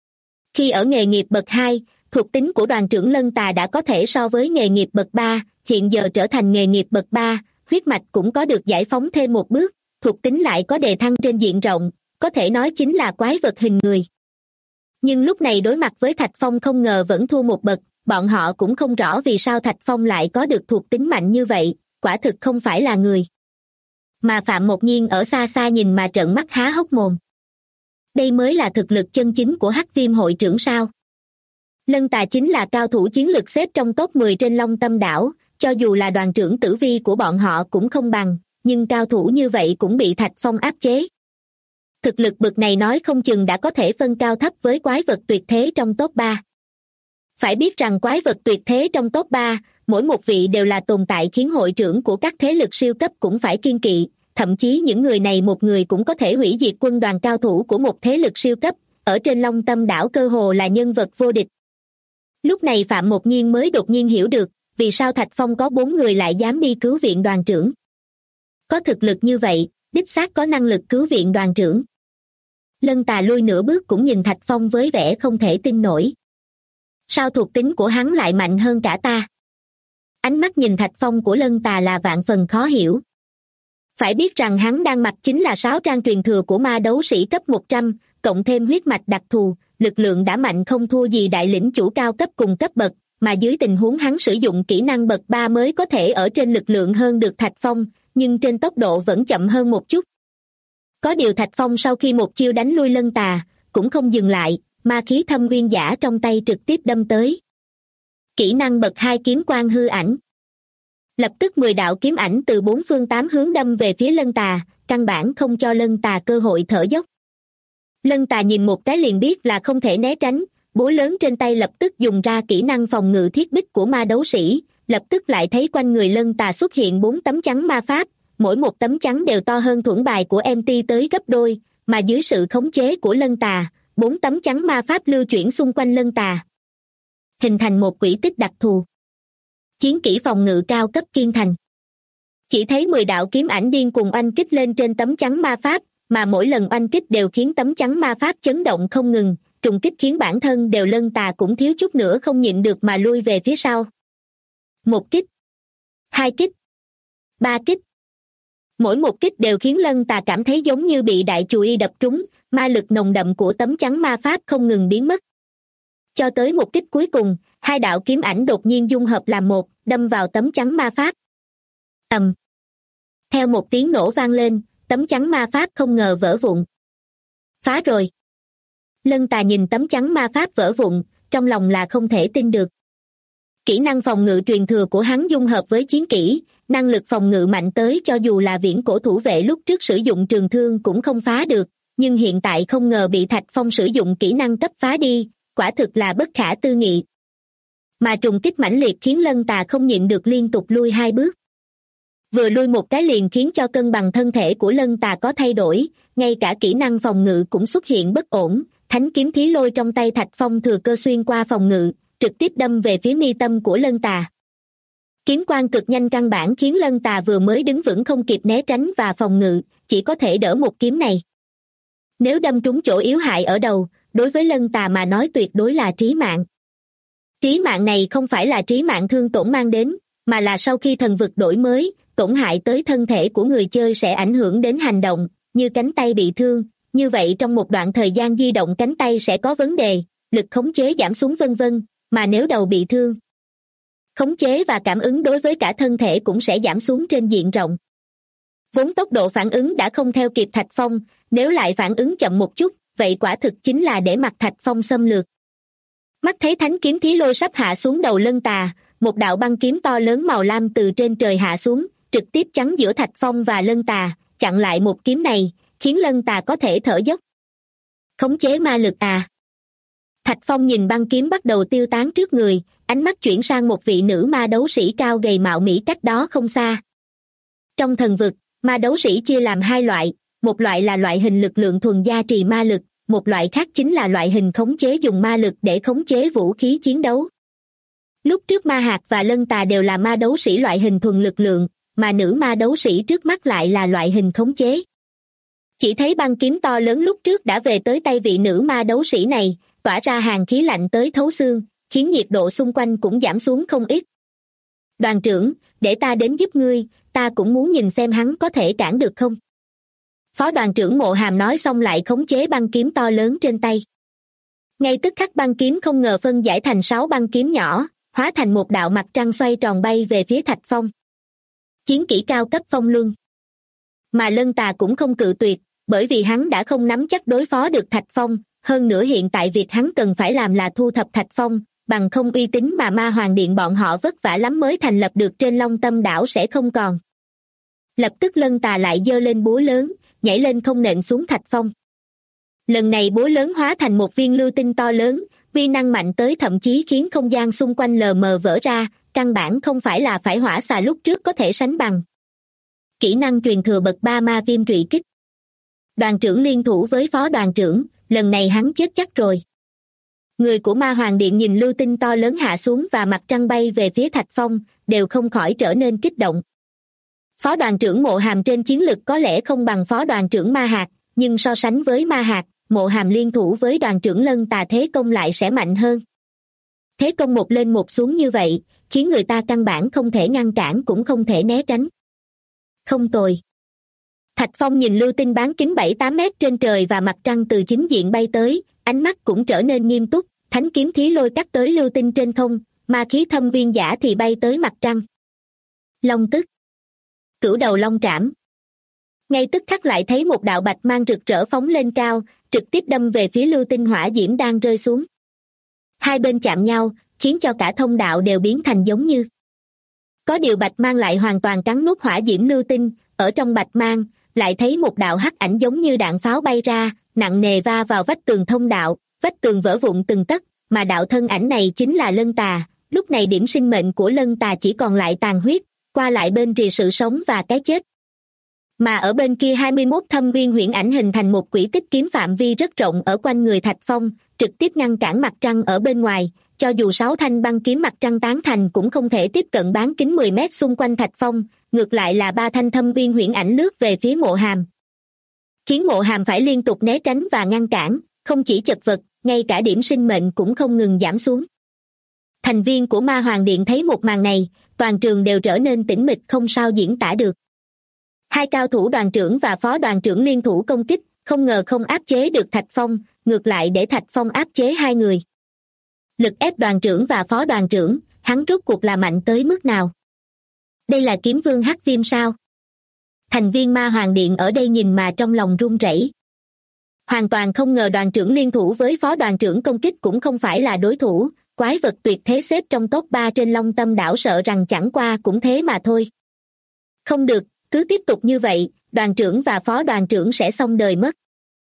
Khi ở nghề nghiệp bậc 2, thuộc tính của đoàn trưởng Lân Tà đã có thể so với nghề nghiệp bậc 3, hiện giờ trở thành nghề nghiệp bậc 3, huyết mạch cũng có được giải phóng thêm một bước, thuộc tính lại có đề thăng trên diện rộng, có thể nói chính là quái vật hình người. Nhưng lúc này đối mặt với Thạch Phong không ngờ vẫn thua một bậc, bọn họ cũng không rõ vì sao Thạch Phong lại có được thuộc tính mạnh như vậy, quả thực không phải là người. Mà Phạm Mộc Nhiên ở xa xa nhìn mà trợn mắt há hốc mồm. Đây mới là thực lực chân chính của Hắc Viêm hội trưởng sao? Lân Tà chính là cao thủ chiến lực xếp trong top 10 trên Long Tâm đảo, cho dù là đoàn trưởng tử vi của bọn họ cũng không bằng, nhưng cao thủ như vậy cũng bị Thạch Phong áp chế. Thực lực bậc này nói không chừng đã có thể phân cao thấp với quái vật tuyệt thế trong top 3. Phải biết rằng quái vật tuyệt thế trong top 3, mỗi một vị đều là tồn tại khiến hội trưởng của các thế lực siêu cấp cũng phải kiêng kỵ, thậm chí những người này một người cũng có thể hủy diệt quân đoàn cao thủ của một thế lực siêu cấp, ở trên Long Tâm đảo cơ hồ là nhân vật vô địch. Lúc này Phạm Mộc Nhiên mới đột nhiên hiểu được, vì sao Thạch Phong có 4 người lại dám đi cứu viện đoàn trưởng. Có thực lực như vậy, đích xác có năng lực cứu viện đoàn trưởng. Lân Tà lui nửa bước cũng nhìn Thạch Phong với vẻ không thể tin nổi. Sao thuộc tính của hắn lại mạnh hơn cả ta? Ánh mắt nhìn Thạch Phong của Lân Tà là vạn phần khó hiểu. Phải biết rằng hắn đang mặc chính là 6 trang truyền thừa của ma đấu sĩ cấp 100, cộng thêm huyết mạch đặc thù, lực lượng đã mạnh không thua gì đại lĩnh chủ cao cấp cùng cấp bậc, mà dưới tình huống hắn sử dụng kỹ năng bậc 3 mới có thể ở trên lực lượng hơn được Thạch Phong, nhưng trên tốc độ vẫn chậm hơn một chút. Có điều Thạch Phong sau khi một chiêu đánh lui Lân Tà, cũng không dừng lại, ma khí thâm uyên giả trong tay trực tiếp đâm tới. Kỹ năng bậc 2 kiếm quang hư ảnh. Lập tức 10 đạo kiếm ảnh từ 4 phương 8 hướng đâm về phía Lân Tà, căn bản không cho Lân Tà cơ hội thở dốc. Lân Tà nhìn một cái liền biết là không thể né tránh, búa lớn trên tay lập tức dùng ra kỹ năng phòng ngự thiết bích của ma đấu sĩ, lập tức lại thấy quanh người Lân Tà xuất hiện 4 tấm chắn ma pháp, mỗi một tấm chắn đều to hơn thuẫn bài của MT tới gấp đôi, mà dưới sự khống chế của Lân Tà, 4 tấm chắn ma pháp lưu chuyển xung quanh Lân Tà, hình thành một quỹ tích đặc thù. Chiến kỹ phòng ngự cao cấp kiên thành. Chỉ thấy 10 đạo kiếm ảnh điên cùng oanh kích lên trên tấm chắn ma pháp, mà mỗi lần oanh kích đều khiến tấm chắn ma pháp chấn động không ngừng, trùng kích khiến bản thân đều Lân Tà cũng thiếu chút nữa không nhịn được mà lui về phía sau. 1 kích, 2 kích, 3 kích. Mỗi một kích đều khiến Lân Tà cảm thấy giống như bị đại chùy đập trúng, ma lực nồng đậm của tấm chắn ma pháp không ngừng biến mất. Cho tới một kích cuối cùng, 2 đạo kiếm ảnh đột nhiên dung hợp làm một, đâm vào tấm chắn ma pháp. Ầm. Theo một tiếng nổ vang lên, tấm chắn ma pháp không ngờ vỡ vụn. Phá rồi. Lân Tà nhìn tấm chắn ma pháp vỡ vụn, trong lòng là không thể tin được. Kỹ năng phòng ngự truyền thừa của hắn dung hợp với chiến kỹ, năng lực phòng ngự mạnh tới cho dù là viễn cổ thủ vệ lúc trước sử dụng trường thương cũng không phá được, nhưng hiện tại không ngờ bị Thạch Phong sử dụng kỹ năng cấp phá đi, quả thực là bất khả tư nghị. Mà trùng kích mãnh liệt khiến Lân Tà không nhịn được liên tục lui 2 bước. Vừa lui một cái liền khiến cho cân bằng thân thể của Lân Tà có thay đổi, ngay cả kỹ năng phòng ngự cũng xuất hiện bất ổn, thánh kiếm thí lôi trong tay Thạch Phong thừa cơ xuyên qua phòng ngự, trực tiếp đâm về phía mi tâm của Lân Tà. Kiếm quang cực nhanh căn bản khiến Lân Tà vừa mới đứng vững không kịp né tránh và phòng ngự, chỉ có thể đỡ một kiếm này. Nếu đâm trúng chỗ yếu hại ở đầu, đối với Lân Tà mà nói tuyệt đối là trí mạng. Trí mạng này không phải là trí mạng thương tổn mang đến, mà là sau khi thần vực đổi mới, tổn hại tới thân thể của người chơi sẽ ảnh hưởng đến hành động, như cánh tay bị thương, như vậy trong một đoạn thời gian di động cánh tay sẽ có vấn đề, lực khống chế giảm xuống vân vân, mà nếu đầu bị thương, khống chế và cảm ứng đối với cả thân thể cũng sẽ giảm xuống trên diện rộng. Vốn tốc độ phản ứng đã không theo kịp Thạch Phong, nếu lại phản ứng chậm một chút, vậy quả thực chính là để mặc Thạch Phong xâm lược. Mắt thấy thánh kiếm Thí Lôi sắp hạ xuống đầu Lân Tà, một đạo băng kiếm to lớn màu lam từ trên trời hạ xuống, trực tiếp chắn giữa Thạch Phong và Lân Tà, chặn lại một kiếm này, khiến Lân Tà có thể thở dốc. Khống chế ma lực à? Thạch Phong nhìn băng kiếm bắt đầu tiêu tán trước người, ánh mắt chuyển sang một vị nữ ma đấu sĩ cao gầy mạo mỹ cách đó không xa. Trong thần vực, ma đấu sĩ chia làm hai loại, một loại là loại hình lực lượng thuần gia trì ma lực, một loại khác chính là loại hình khống chế dùng ma lực để khống chế vũ khí chiến đấu. Lúc trước Ma Hạc và Lân Tà đều là ma đấu sĩ loại hình thuần lực lượng, mà nữ ma đấu sĩ trước mắt lại là loại hình khống chế. Chỉ thấy băng kiếm to lớn lúc trước đã về tới tay vị nữ ma đấu sĩ này, tỏa ra hàn khí lạnh tới thấu xương, khiến nhiệt độ xung quanh cũng giảm xuống không ít. Đoàn trưởng, để ta đến giúp ngươi, ta cũng muốn nhìn xem hắn có thể cản được không. Phó đoàn trưởng Mộ Hàm nói xong lại khống chế băng kiếm to lớn trên tay. Ngay tức khắc băng kiếm không ngờ phân giải thành 6 băng kiếm nhỏ, hóa thành một đạo mặt trăng xoay tròn bay về phía Thạch Phong. Chiến kỹ cao cấp phong luân. Mà Lân Tà cũng không cự tuyệt, bởi vì hắn đã không nắm chắc đối phó được Thạch Phong, hơn nữa hiện tại việc hắn cần phải làm là thu thập Thạch Phong, bằng không uy tín mà Ma Hoàng Điện bọn họ vất vả lắm mới thành lập được trên Long Tâm đảo sẽ không còn. Lập tức Lân Tà lại giơ lên búa lớn, nhảy lên không nện xuống Thạch Phong. Lần này búa lớn hóa thành một viên lưu tinh to lớn, uy năng mạnh tới thậm chí khiến không gian xung quanh lờ mờ vỡ ra, căn bản không phải là phải hỏa xà lúc trước có thể sánh bằng. Kỹ năng truyền thừa bậc 3 ma viêm trụy kích. Đoàn trưởng liên thủ với phó đoàn trưởng, lần này hắn chết chắc rồi. Người của Ma Hoàng Điện nhìn lưu tinh to lớn hạ xuống và mặt trăng bay về phía Thạch Phong, đều không khỏi trở nên kích động. Phó đoàn trưởng Mộ Hàm trên chiến lực có lẽ không bằng phó đoàn trưởng Ma Hạc, nhưng so sánh với Ma Hạc, Mộ Hàm liên thủ với đoàn trưởng Lân Tà thế công lại sẽ mạnh hơn. Thế công một lên một xuống như vậy, khiến người ta căn bản không thể ngăn cản cũng không thể né tránh. Không tồi. Thạch Phong nhìn lưu tinh bán kính 7-8 mét trên trời và mặt trăng từ chính diện bay tới, ánh mắt cũng trở nên nghiêm túc, thánh kiếm Thí Lôi cắt tới lưu tinh trên không, ma khí thâm viên giả thì bay tới mặt trăng. Long tức. Cửu đầu long trảm. Ngay tức khắc lại thấy một đạo bạch mang rực rỡ phóng lên cao, trực tiếp đâm về phía lưu tinh hỏa diễm đang rơi xuống. Hai bên chạm nhau, khiến cho cả thông đạo đều biến thành giống như. Có điều bạch mang lại hoàn toàn cắn nuốt hỏa diễm lưu tinh, ở trong bạch mang, lại thấy một đạo hắc ảnh giống như đạn pháo bay ra, nặng nề va vào vách tường thông đạo, vách tường vỡ vụn từng tấc, mà đạo thân ảnh này chính là Lân Tà, lúc này điểm sinh mệnh của Lân Tà chỉ còn lại tàn huyết, qua lại bên rìa sự sống và cái chết. Mà ở bên kia 21 thâm viên huyễn ảnh hình thành một quỹ tích kiếm phạm vi rất rộng ở quanh người Thạch Phong, trực tiếp ngăn cản mặt trăng ở bên ngoài, cho dù 6 thanh băng kiếm mặt trăng tán thành cũng không thể tiếp cận bán kính 10 mét xung quanh Thạch Phong, ngược lại là 3 thanh thâm viên huyễn ảnh lướt về phía Mộ Hàm. Khiến Mộ Hàm phải liên tục né tránh và ngăn cản, không chỉ chật vật, ngay cả điểm sinh mệnh cũng không ngừng giảm xuống. Thành viên của Ma Hoàng Điện thấy một màn này, toàn trường đều trở nên tĩnh mịch không sao diễn tả được. Hai cao thủ đoàn trưởng và phó đoàn trưởng liên thủ công kích, không ngờ không áp chế được Thạch Phong, ngược lại để Thạch Phong áp chế hai người. Lực ép đoàn trưởng và phó đoàn trưởng, hắn rốt cuộc là mạnh tới mức nào? Đây là kiếm vương hắc viêm sao? Thành viên Ma Hoàng Điện ở đây nhìn mà trong lòng run rẩy. Hoàn toàn không ngờ đoàn trưởng liên thủ với phó đoàn trưởng công kích cũng không phải là đối thủ, quái vật tuyệt thế xếp trong top 3 trên Long Tâm đảo sợ rằng chẳng qua cũng thế mà thôi. Không được, cứ tiếp tục như vậy, đoàn trưởng và phó đoàn trưởng sẽ xong đời mất.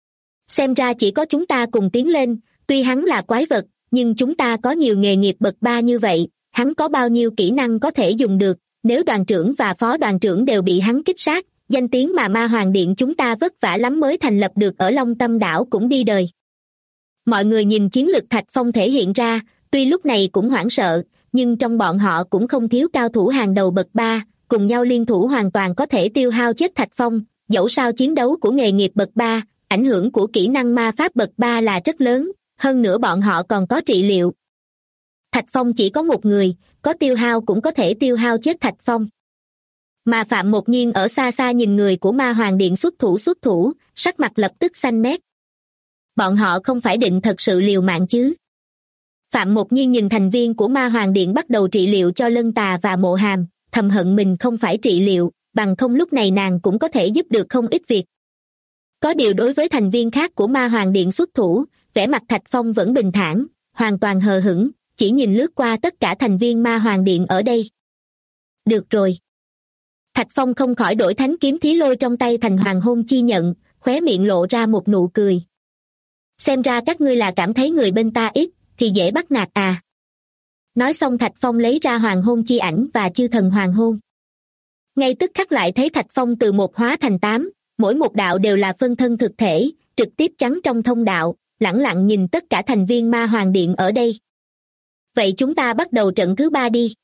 Xem ra chỉ có chúng ta cùng tiến lên, tuy hắn là quái vật, nhưng chúng ta có nhiều nghề nghiệp bậc 3 như vậy, hắn có bao nhiêu kỹ năng có thể dùng được, nếu đoàn trưởng và phó đoàn trưởng đều bị hắn kích sát, danh tiếng mà Ma Hoàng Điện chúng ta vất vả lắm mới thành lập được ở Long Tâm đảo cũng đi đời. Mọi người nhìn chiến lực Thạch Phong thể hiện ra, tuy lúc này cũng hoảng sợ, nhưng trong bọn họ cũng không thiếu cao thủ hàng đầu bậc 3, cùng nhau liên thủ hoàn toàn có thể tiêu hao chết Thạch Phong, dẫu sao chiến đấu của nghề nghiệp bậc 3, ảnh hưởng của kỹ năng ma pháp bậc 3 là rất lớn, hơn nữa bọn họ còn có trị liệu. Thạch Phong chỉ có một người, có tiêu hao cũng có thể tiêu hao chết Thạch Phong. Mà Phạm Một Nhiên ở xa xa nhìn người của Ma Hoàng Điện xuất thủ, sắc mặt lập tức xanh mét. Bọn họ không phải định thật sự liều mạng chứ? Phạm Một Nhiên nhìn thành viên của Ma Hoàng Điện bắt đầu trị liệu cho Lân Tà và Mộ Hàm, thầm hận mình không phải trị liệu, bằng không lúc này nàng cũng có thể giúp được không ít việc. Có điều đối với thành viên khác của Ma Hoàng Điện xuất thủ, vẻ mặt Thạch Phong vẫn bình thản, hoàn toàn hờ hững, chỉ nhìn lướt qua tất cả thành viên Ma Hoàng Điện ở đây. Được rồi. Thạch Phong không khỏi đổi thánh kiếm thí lôi trong tay thành hoàng hôn chi nhận, khóe miệng lộ ra một nụ cười. Xem ra các ngươi là cảm thấy người bên ta ít, thì dễ bắt nạt à. Nói xong Thạch Phong lấy ra hoàng hôn chi ảnh và chư thần hoàng hôn. Ngay tức khắc lại thấy Thạch Phong từ 1 hóa thành 8, mỗi một đạo đều là phân thân thực thể, trực tiếp chắn trong thông đạo, lẳng lặng nhìn tất cả thành viên Ma Hoàng Điện ở đây. Vậy chúng ta bắt đầu trận thứ 3 đi.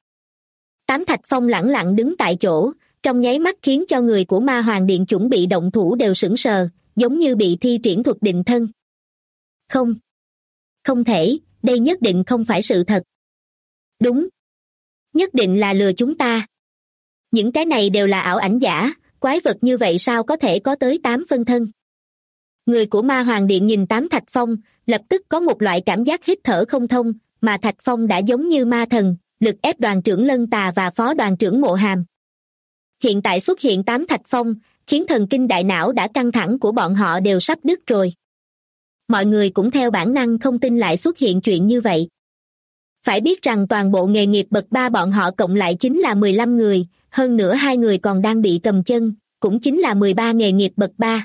8 Thạch Phong lẳng lặng đứng tại chỗ, trong nháy mắt khiến cho người của Ma Hoàng Điện chuẩn bị động thủ đều sững sờ, giống như bị thi triển thuật định thân. Không. Không thể, đây nhất định không phải sự thật. Đúng. Nhất định là lừa chúng ta. Những cái này đều là ảo ảnh giả, quái vật như vậy sao có thể có tới 8 phân thân. Người của Ma Hoàng Điện nhìn 8 Thạch Phong, lập tức có một loại cảm giác hít thở không thông, mà Thạch Phong đã giống như ma thần, lực ép đoàn trưởng Lân Tà và phó đoàn trưởng Mộ Hàm. Hiện tại xuất hiện 8 Thạch Phong, khiến thần kinh đại não đã căng thẳng của bọn họ đều sắp đứt rồi. Mọi người cũng theo bản năng không tin lại xuất hiện chuyện như vậy. Phải biết rằng toàn bộ nghề nghiệp bậc 3 bọn họ cộng lại chính là 15 người, hơn nữa 2 người còn đang bị cầm chân, cũng chính là 13 nghề nghiệp bậc 3.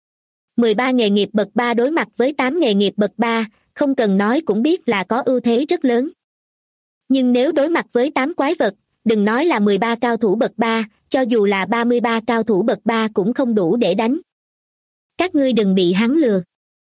13 nghề nghiệp bậc 3 đối mặt với 8 nghề nghiệp bậc 3, không cần nói cũng biết là có ưu thế rất lớn. Nhưng nếu đối mặt với 8 quái vật, đừng nói là 13 cao thủ bậc 3, cho dù là 33 cao thủ bậc 3 cũng không đủ để đánh. Các ngươi đừng bị hắn lừa.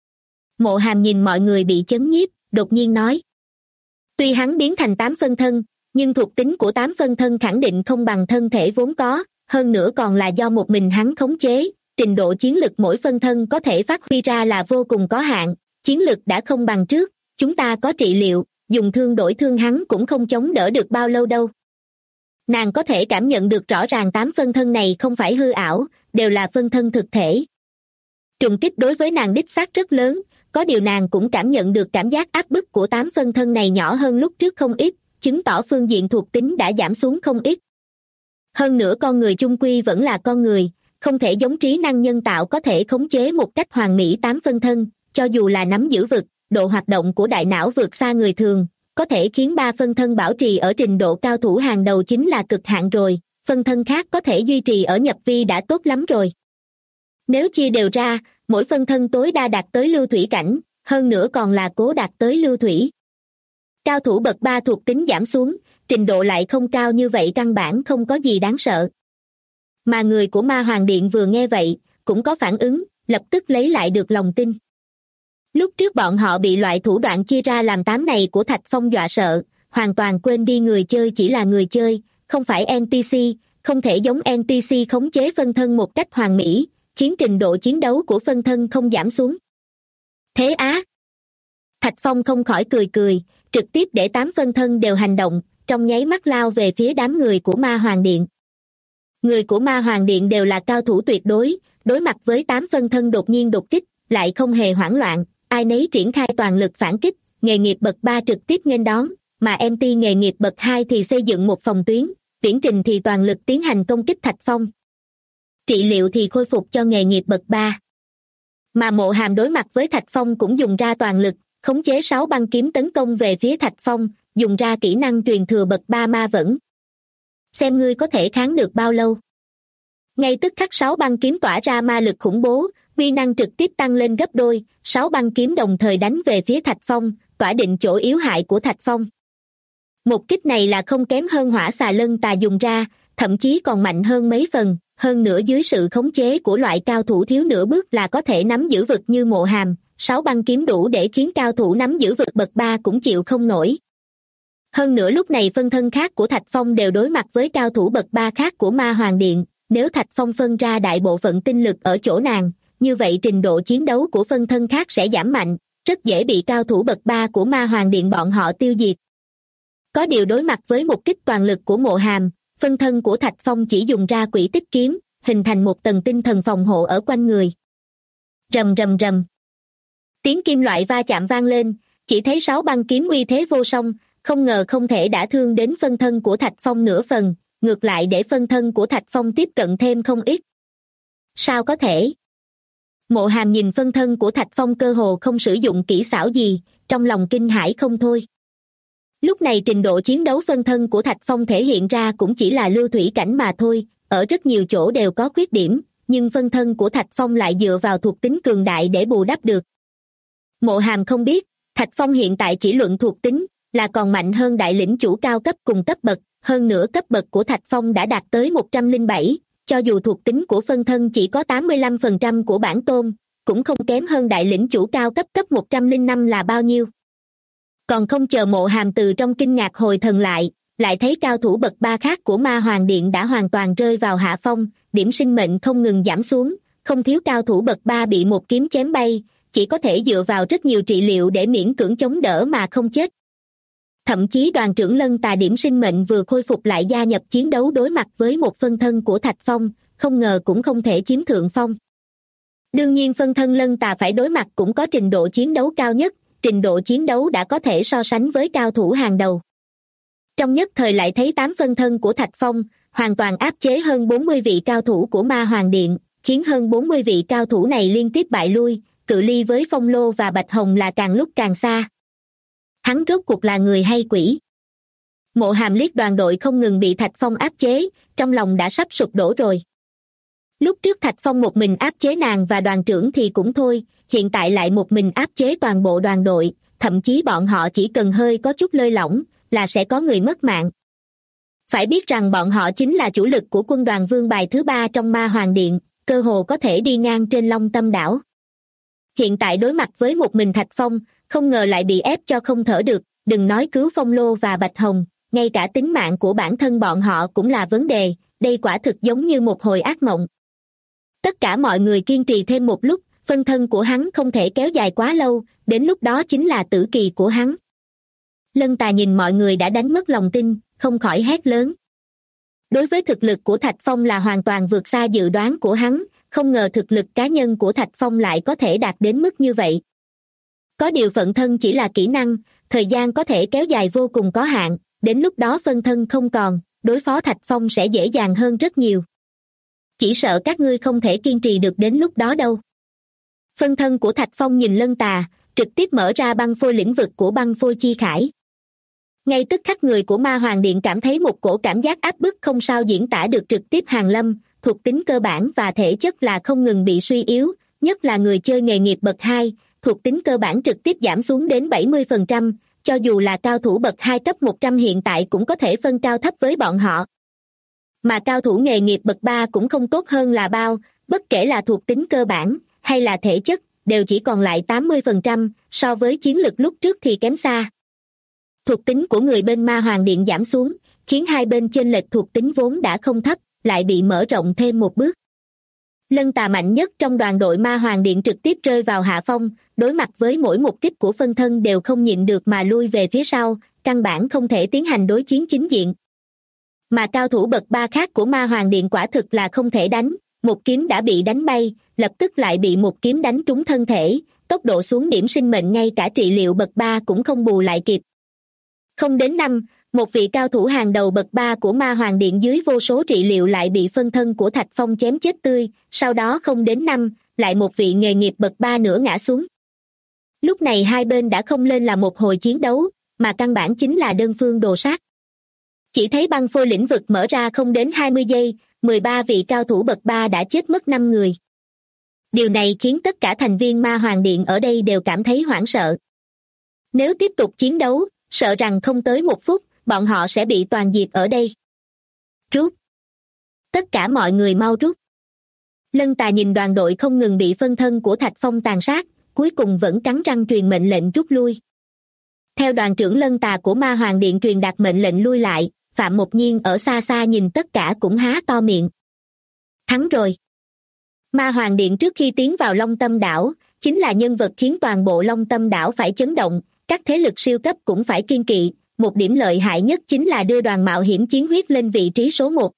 Mộ Hàm nhìn mọi người bị chấn nhiếp, đột nhiên nói. Tuy hắn biến thành 8 phân thân, nhưng thuộc tính của 8 phân thân khẳng định không bằng thân thể vốn có, hơn nữa còn là do một mình hắn khống chế, trình độ chiến lực mỗi phân thân có thể phát huy ra là vô cùng có hạn, chiến lực đã không bằng trước, chúng ta có trị liệu, dùng thương đổi thương hắn cũng không chống đỡ được bao lâu đâu. Nàng có thể cảm nhận được rõ ràng 8 phân thân này không phải hư ảo, đều là phân thân thực thể. Trùng kích đối với nàng đích xác rất lớn, có điều nàng cũng cảm nhận được cảm giác áp bức của 8 phân thân này nhỏ hơn lúc trước không ít, chứng tỏ phương diện thuộc tính đã giảm xuống không ít. Hơn nữa con người chung quy vẫn là con người, không thể giống trí năng nhân tạo có thể khống chế một cách hoàn mỹ 8 phân thân, cho dù là nắm giữ vực, độ hoạt động của đại não vượt xa người thường, có thể khiến 3 phân thân bảo trì ở trình độ cao thủ hàng đầu chính là cực hạn rồi, phân thân khác có thể duy trì ở nhập vi đã tốt lắm rồi. Nếu chia đều ra, mỗi phân thân tối đa đạt tới lưu thủy cảnh, hơn nữa còn là cố đạt tới lưu thủy. Cao thủ bậc 3 thuộc tính giảm xuống, trình độ lại không cao như vậy căn bản không có gì đáng sợ. Mà người của Ma Hoàng Điện vừa nghe vậy, cũng có phản ứng, lập tức lấy lại được lòng tin. Lúc trước bọn họ bị loại thủ đoạn chia ra làm 8 này của Thạch Phong dọa sợ, hoàn toàn quên đi người chơi chỉ là người chơi, không phải NPC, không thể giống NPC khống chế phân thân một cách hoàn mỹ, khiến trình độ chiến đấu của phân thân không giảm xuống. Thế á! Thạch Phong không khỏi cười cười, trực tiếp để 8 phân thân đều hành động, trong nháy mắt lao về phía đám người của Ma Hoàng Điện. Người của Ma Hoàng Điện đều là cao thủ tuyệt đối, đối mặt với 8 phân thân đột nhiên đột kích, lại không hề hoảng loạn, ai nấy triển khai toàn lực phản kích, nghề nghiệp bậc 3 trực tiếp nghênh đón, mà MT nghề nghiệp bậc 2 thì xây dựng một phòng tuyến, Viễn Trình thì toàn lực tiến hành công kích Thạch Phong. Trị liệu thì khôi phục cho nghề nghiệp bậc 3. Mà Mộ Hàm đối mặt với Thạch Phong cũng dùng ra toàn lực, khống chế 6 băng kiếm tấn công về phía Thạch Phong, dùng ra kỹ năng truyền thừa bậc 3 ma vẫn. Xem ngươi có thể kháng được bao lâu. Ngay tức khắc 6 băng kiếm tỏa ra ma lực khủng bố, uy năng trực tiếp tăng lên gấp đôi, 6 băng kiếm đồng thời đánh về phía Thạch Phong, tỏa định chỗ yếu hại của Thạch Phong. Một kích này là không kém hơn Hỏa Xà Lân Tà dùng ra, thậm chí còn mạnh hơn mấy phần, hơn nữa dưới sự khống chế của loại cao thủ thiếu nửa bước là có thể nắm giữ vực như Mộ Hàm, 6 băng kiếm đủ để khiến cao thủ nắm giữ vực bậc 3 cũng chịu không nổi. Hơn nữa lúc này phân thân khác của Thạch Phong đều đối mặt với cao thủ bậc 3 khác của Ma Hoàng Điện, nếu Thạch Phong phân ra đại bộ phận tinh lực ở chỗ nàng, như vậy trình độ chiến đấu của phân thân khác sẽ giảm mạnh, rất dễ bị cao thủ bậc 3 của Ma Hoàng Điện bọn họ tiêu diệt. Có điều đối mặt với một kích toàn lực của Mộ Hàm, phân thân của Thạch Phong chỉ dùng ra quỷ tích kiếm, hình thành một tầng tinh thần phòng hộ ở quanh người. Rầm rầm rầm. Tiếng kim loại va chạm vang lên, Chỉ thấy 6 băng kiếm uy thế vô song, không ngờ không thể đả thương đến phân thân của Thạch Phong nửa phần, ngược lại để phân thân của Thạch Phong tiếp cận thêm không ít. Sao có thể? Mộ Hàm nhìn phân thân của Thạch Phong cơ hồ không sử dụng kỹ xảo gì, trong lòng kinh hãi không thôi. Lúc này trình độ chiến đấu phân thân của Thạch Phong thể hiện ra cũng chỉ là lưu thủy cảnh mà thôi, ở rất nhiều chỗ đều có khuyết điểm, nhưng phân thân của Thạch Phong lại dựa vào thuộc tính cường đại để bù đắp được. Mộ Hàm không biết, Thạch Phong hiện tại chỉ luận thuộc tính, là còn mạnh hơn đại lĩnh chủ cao cấp cùng cấp bậc, hơn nữa cấp bậc của Thạch Phong đã đạt tới 107, cho dù thuộc tính của phân thân chỉ có 85% của bản tôn, cũng không kém hơn đại lĩnh chủ cao cấp cấp 105 là bao nhiêu. Còn không chờ Mộ Hàm từ trong kinh ngạc hồi thần lại thấy cao thủ bậc 3 khác của Ma Hoàng Điện đã hoàn toàn rơi vào hạ phong, điểm sinh mệnh không ngừng giảm xuống, không thiếu cao thủ bậc 3 bị một kiếm chém bay, chỉ có thể dựa vào rất nhiều trị liệu để miễn cưỡng chống đỡ mà không chết. Thậm chí đoàn trưởng Lân Tà điểm sinh mệnh vừa khôi phục lại gia nhập chiến đấu đối mặt với một phân thân của Thạch Phong, không ngờ cũng không thể chiếm thượng phong. Đương nhiên phân thân Lân Tà phải đối mặt cũng có trình độ chiến đấu cao nhất, trình độ chiến đấu đã có thể so sánh với cao thủ hàng đầu. Trong nhất thời lại thấy 8 phân thân của Thạch Phong, hoàn toàn áp chế hơn 40 vị cao thủ của Ma Hoàng Điện, khiến hơn 40 vị cao thủ này liên tiếp bại lui, cự ly với Phong Lô và Bạch Hồng là càng lúc càng xa. Hắn rốt cuộc là người hay quỷ? Mộ Hàm liếc đoàn đội không ngừng bị Thạch Phong áp chế, trong lòng đã sắp sụp đổ rồi. Lúc trước Thạch Phong một mình áp chế nàng và đoàn trưởng thì cũng thôi, hiện tại lại một mình áp chế toàn bộ đoàn đội, thậm chí bọn họ chỉ cần hơi có chút lơi lỏng là sẽ có người mất mạng. Phải biết rằng bọn họ chính là chủ lực của quân đoàn vương bài thứ 3 trong Ma Hoàng Điện, cơ hồ có thể đi ngang trên Long Tâm đảo. Hiện tại đối mặt với một mình Thạch Phong, không ngờ lại bị ép cho không thở được, đừng nói cứu Phong Lô và Bạch Hồng, ngay cả tính mạng của bản thân bọn họ cũng là vấn đề, đây quả thực giống như một hồi ác mộng. Tất cả mọi người kiên trì thêm một lúc, phân thân của hắn không thể kéo dài quá lâu, đến lúc đó chính là tử kỳ của hắn. Lân Tà nhìn mọi người đã đánh mất lòng tin, không khỏi hét lớn. Đối với thực lực của Thạch Phong là hoàn toàn vượt xa dự đoán của hắn, không ngờ thực lực cá nhân của Thạch Phong lại có thể đạt đến mức như vậy. Có điều phận thân chỉ là kỹ năng, thời gian có thể kéo dài vô cùng có hạn, đến lúc đó phân thân không còn, đối phó Thạch Phong sẽ dễ dàng hơn rất nhiều. Chỉ sợ các ngươi không thể kiên trì được đến lúc đó đâu. Phân thân của Thạch Phong nhìn Lân Tà, trực tiếp mở ra băng phôi lĩnh vực của băng phôi chi khải. Ngay tức khắc người của Ma Hoàng Điện cảm thấy một cổ cảm giác áp bức không sao diễn tả được trực tiếp hàng lâm, thuộc tính cơ bản và thể chất là không ngừng bị suy yếu, nhất là người chơi nghề nghiệp bậc 2, thuộc tính cơ bản trực tiếp giảm xuống đến 70%, cho dù là cao thủ bậc 2 cấp 100 hiện tại cũng có thể phân cao thấp với bọn họ. Mà cao thủ nghề nghiệp bậc 3 cũng không tốt hơn là bao, bất kể là thuộc tính cơ bản hay là thể chất, đều chỉ còn lại 80%, so với chiến lực lúc trước thì kém xa. Thuộc tính của người bên Ma Hoàng Điện giảm xuống, khiến hai bên chênh lệch thuộc tính vốn đã không thấp, lại bị mở rộng thêm một bước. Lân Tà mạnh nhất trong đoàn đội Ma Hoàng Điện trực tiếp rơi vào hạ phong, đối mặt với mỗi một kích của phân thân đều không nhịn được mà lui về phía sau, căn bản không thể tiến hành đối chiến chính diện. Mà cao thủ bậc 3 khác của Ma Hoàng Điện quả thực là không thể đánh, một kiếm đã bị đánh bay, lập tức lại bị một kiếm đánh trúng thân thể, tốc độ xuống điểm sinh mệnh ngay cả trị liệu bậc 3 cũng không bù lại kịp. Không đến 5, một vị cao thủ hàng đầu bậc 3 của Ma Hoàng Điện dưới vô số trị liệu lại bị phân thân của Thạch Phong chém chết tươi, sau đó không đến 5, lại một vị nghề nghiệp bậc 3 nữa ngã xuống. Lúc này hai bên đã không lên là một hồi chiến đấu, mà căn bản chính là đơn phương đồ sát. Chỉ thấy băng phôi lĩnh vực mở ra không đến 20 giây, 13 vị cao thủ bậc 3 đã chết mất 5 người. Điều này khiến tất cả thành viên Ma Hoàng Điện ở đây đều cảm thấy hoảng sợ. Nếu tiếp tục chiến đấu, sợ rằng không tới 1 phút, bọn họ sẽ bị toàn diệt ở đây. Rút! Tất cả mọi người mau rút! Lân Tà nhìn đoàn đội không ngừng bị phân thân của Thạch Phong tàn sát, cuối cùng vẫn cắn răng truyền mệnh lệnh rút lui. Theo đoàn trưởng Lân Tà của Ma Hoàng Điện truyền đạt mệnh lệnh lui lại, Phạm Mộc Nhiên ở xa xa nhìn tất cả cũng há to miệng. Thắng rồi! Ma Hoàng Điện trước khi tiến vào Long Tâm đảo, chính là nhân vật khiến toàn bộ Long Tâm đảo phải chấn động, các thế lực siêu cấp cũng phải kiêng kỵ, một điểm lợi hại nhất chính là đưa đoàn mạo hiểm chiến huyết lên vị trí số 1.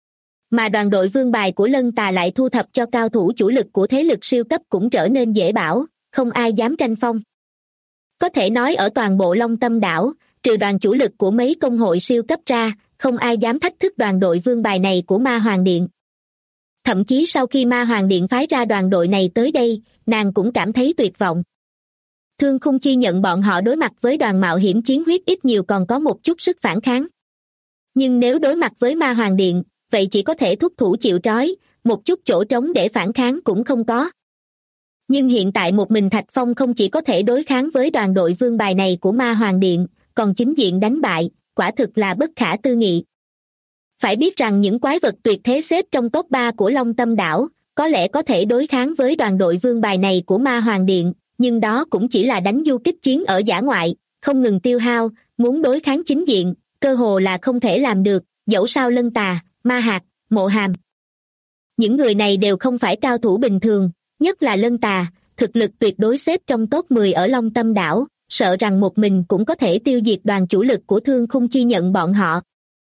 Mà đoàn đội vương bài của Lân Tà lại thu thập cho cao thủ chủ lực của thế lực siêu cấp cũng trở nên dễ bảo, không ai dám tranh phong. Có thể nói ở toàn bộ Long Tâm đảo, trừ đoàn chủ lực của mấy công hội siêu cấp ra, không ai dám thách thức đoàn đội vương bài này của Ma Hoàng Điện. Thậm chí sau khi Ma Hoàng Điện phái ra đoàn đội này tới đây, nàng cũng cảm thấy tuyệt vọng. Thương Khung Chi nhận bọn họ đối mặt với đoàn mạo hiểm chiến huyết ít nhiều còn có một chút sức phản kháng. Nhưng nếu đối mặt với Ma Hoàng Điện, vậy chỉ có thể thúc thủ chịu trói, một chút chỗ trống để phản kháng cũng không có. Nhưng hiện tại một mình Thạch Phong không chỉ có thể đối kháng với đoàn đội vương bài này của Ma Hoàng Điện, còn chính diện đánh bại, quả thực là bất khả tư nghị. Phải biết rằng những quái vật tuyệt thế xếp trong top 3 của Long Tâm đảo, có lẽ có thể đối kháng với đoàn đội vương bài này của Ma Hoàng Điện, nhưng đó cũng chỉ là đánh du kích chiến ở dã ngoại, không ngừng tiêu hao, muốn đối kháng chính diện, cơ hồ là không thể làm được, dẫu sao Lân Tà, Ma Hạc, Mộ Hàm. Những người này đều không phải cao thủ bình thường, nhất là Lân Tà, thực lực tuyệt đối xếp trong top 10 ở Long Tâm đảo, sợ rằng một mình cũng có thể tiêu diệt đoàn chủ lực của Thương Khung Chi nhận bọn họ.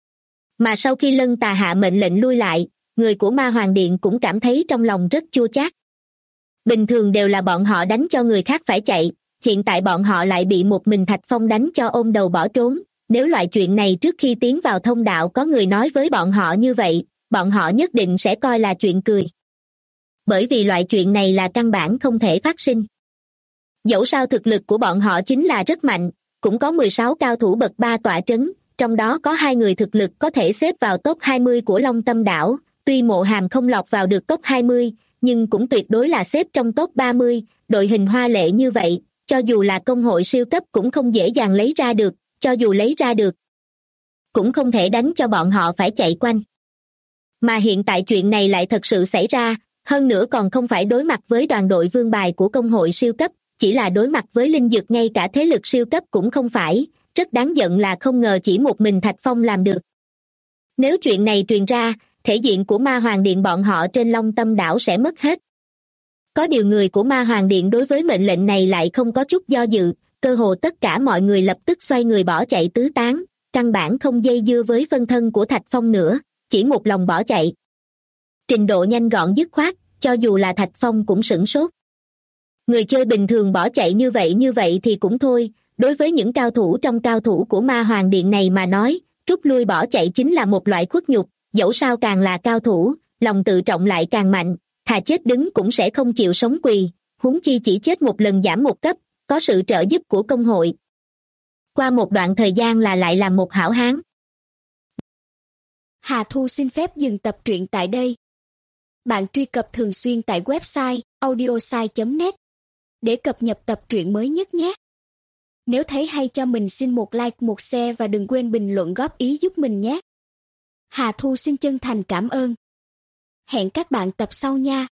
Mà sau khi Lân Tà hạ mệnh lệnh lui lại, người của Ma Hoàng Điện cũng cảm thấy trong lòng rất chua chát. Bình thường đều là bọn họ đánh cho người khác phải chạy, hiện tại bọn họ lại bị một mình Thạch Phong đánh cho ôm đầu bỏ trốn. Nếu loại chuyện này trước khi tiến vào thông đạo có người nói với bọn họ như vậy, bọn họ nhất định sẽ coi là chuyện cười. Bởi vì loại chuyện này là căn bản không thể phát sinh. Dẫu sao thực lực của bọn họ chính là rất mạnh, cũng có 16 cao thủ bậc 3 tọa trấn, trong đó có 2 người thực lực có thể xếp vào top 20 của Long Tâm đảo, tuy Mộ Hàm không lọt vào được top 20, nhưng cũng tuyệt đối là xếp trong top 30, đội hình hoa lệ như vậy, cho dù là công hội siêu cấp cũng không dễ dàng lấy ra được, cho dù lấy ra được, cũng không thể đánh cho bọn họ phải chạy quanh. Mà hiện tại chuyện này lại thật sự xảy ra, hơn nữa còn không phải đối mặt với đoàn đội vương bài của công hội siêu cấp, chỉ là đối mặt với linh dược ngay cả thế lực siêu cấp cũng không phải, rất đáng giận là không ngờ chỉ một mình Thạch Phong làm được. Nếu chuyện này truyền ra, thể diện của Ma Hoàng Điện bọn họ trên Long Tâm đảo sẽ mất hết. Có điều người của Ma Hoàng Điện đối với mệnh lệnh này lại không có chút do dự, cơ hồ tất cả mọi người lập tức xoay người bỏ chạy tứ tán, căn bản không dây dưa với phân thân của Thạch Phong nữa, chỉ một lòng bỏ chạy. Trình độ nhanh gọn dứt khoát, cho dù là Thạch Phong cũng sửng sốt. Người chơi bình thường bỏ chạy như vậy thì cũng thôi, đối với những cao thủ trong cao thủ của Ma Hoàng Điện này mà nói, rút lui bỏ chạy chính là một loại khuất nhục, dẫu sao càng là cao thủ, lòng tự trọng lại càng mạnh, thà chết đứng cũng sẽ không chịu sống quỳ, huống chi chỉ chết một lần giảm một cấp, có sự trợ giúp của công hội. Qua một đoạn thời gian là lại làm một hảo hán. Hà Thu xin phép dừng tập truyện tại đây. Bạn truy cập thường xuyên tại website audiosai.net để cập nhật tập truyện mới nhất nhé. Nếu thấy hay cho mình xin một like, một share và đừng quên bình luận góp ý giúp mình nhé. Hà Thu xin chân thành cảm ơn. Hẹn các bạn tập sau nha.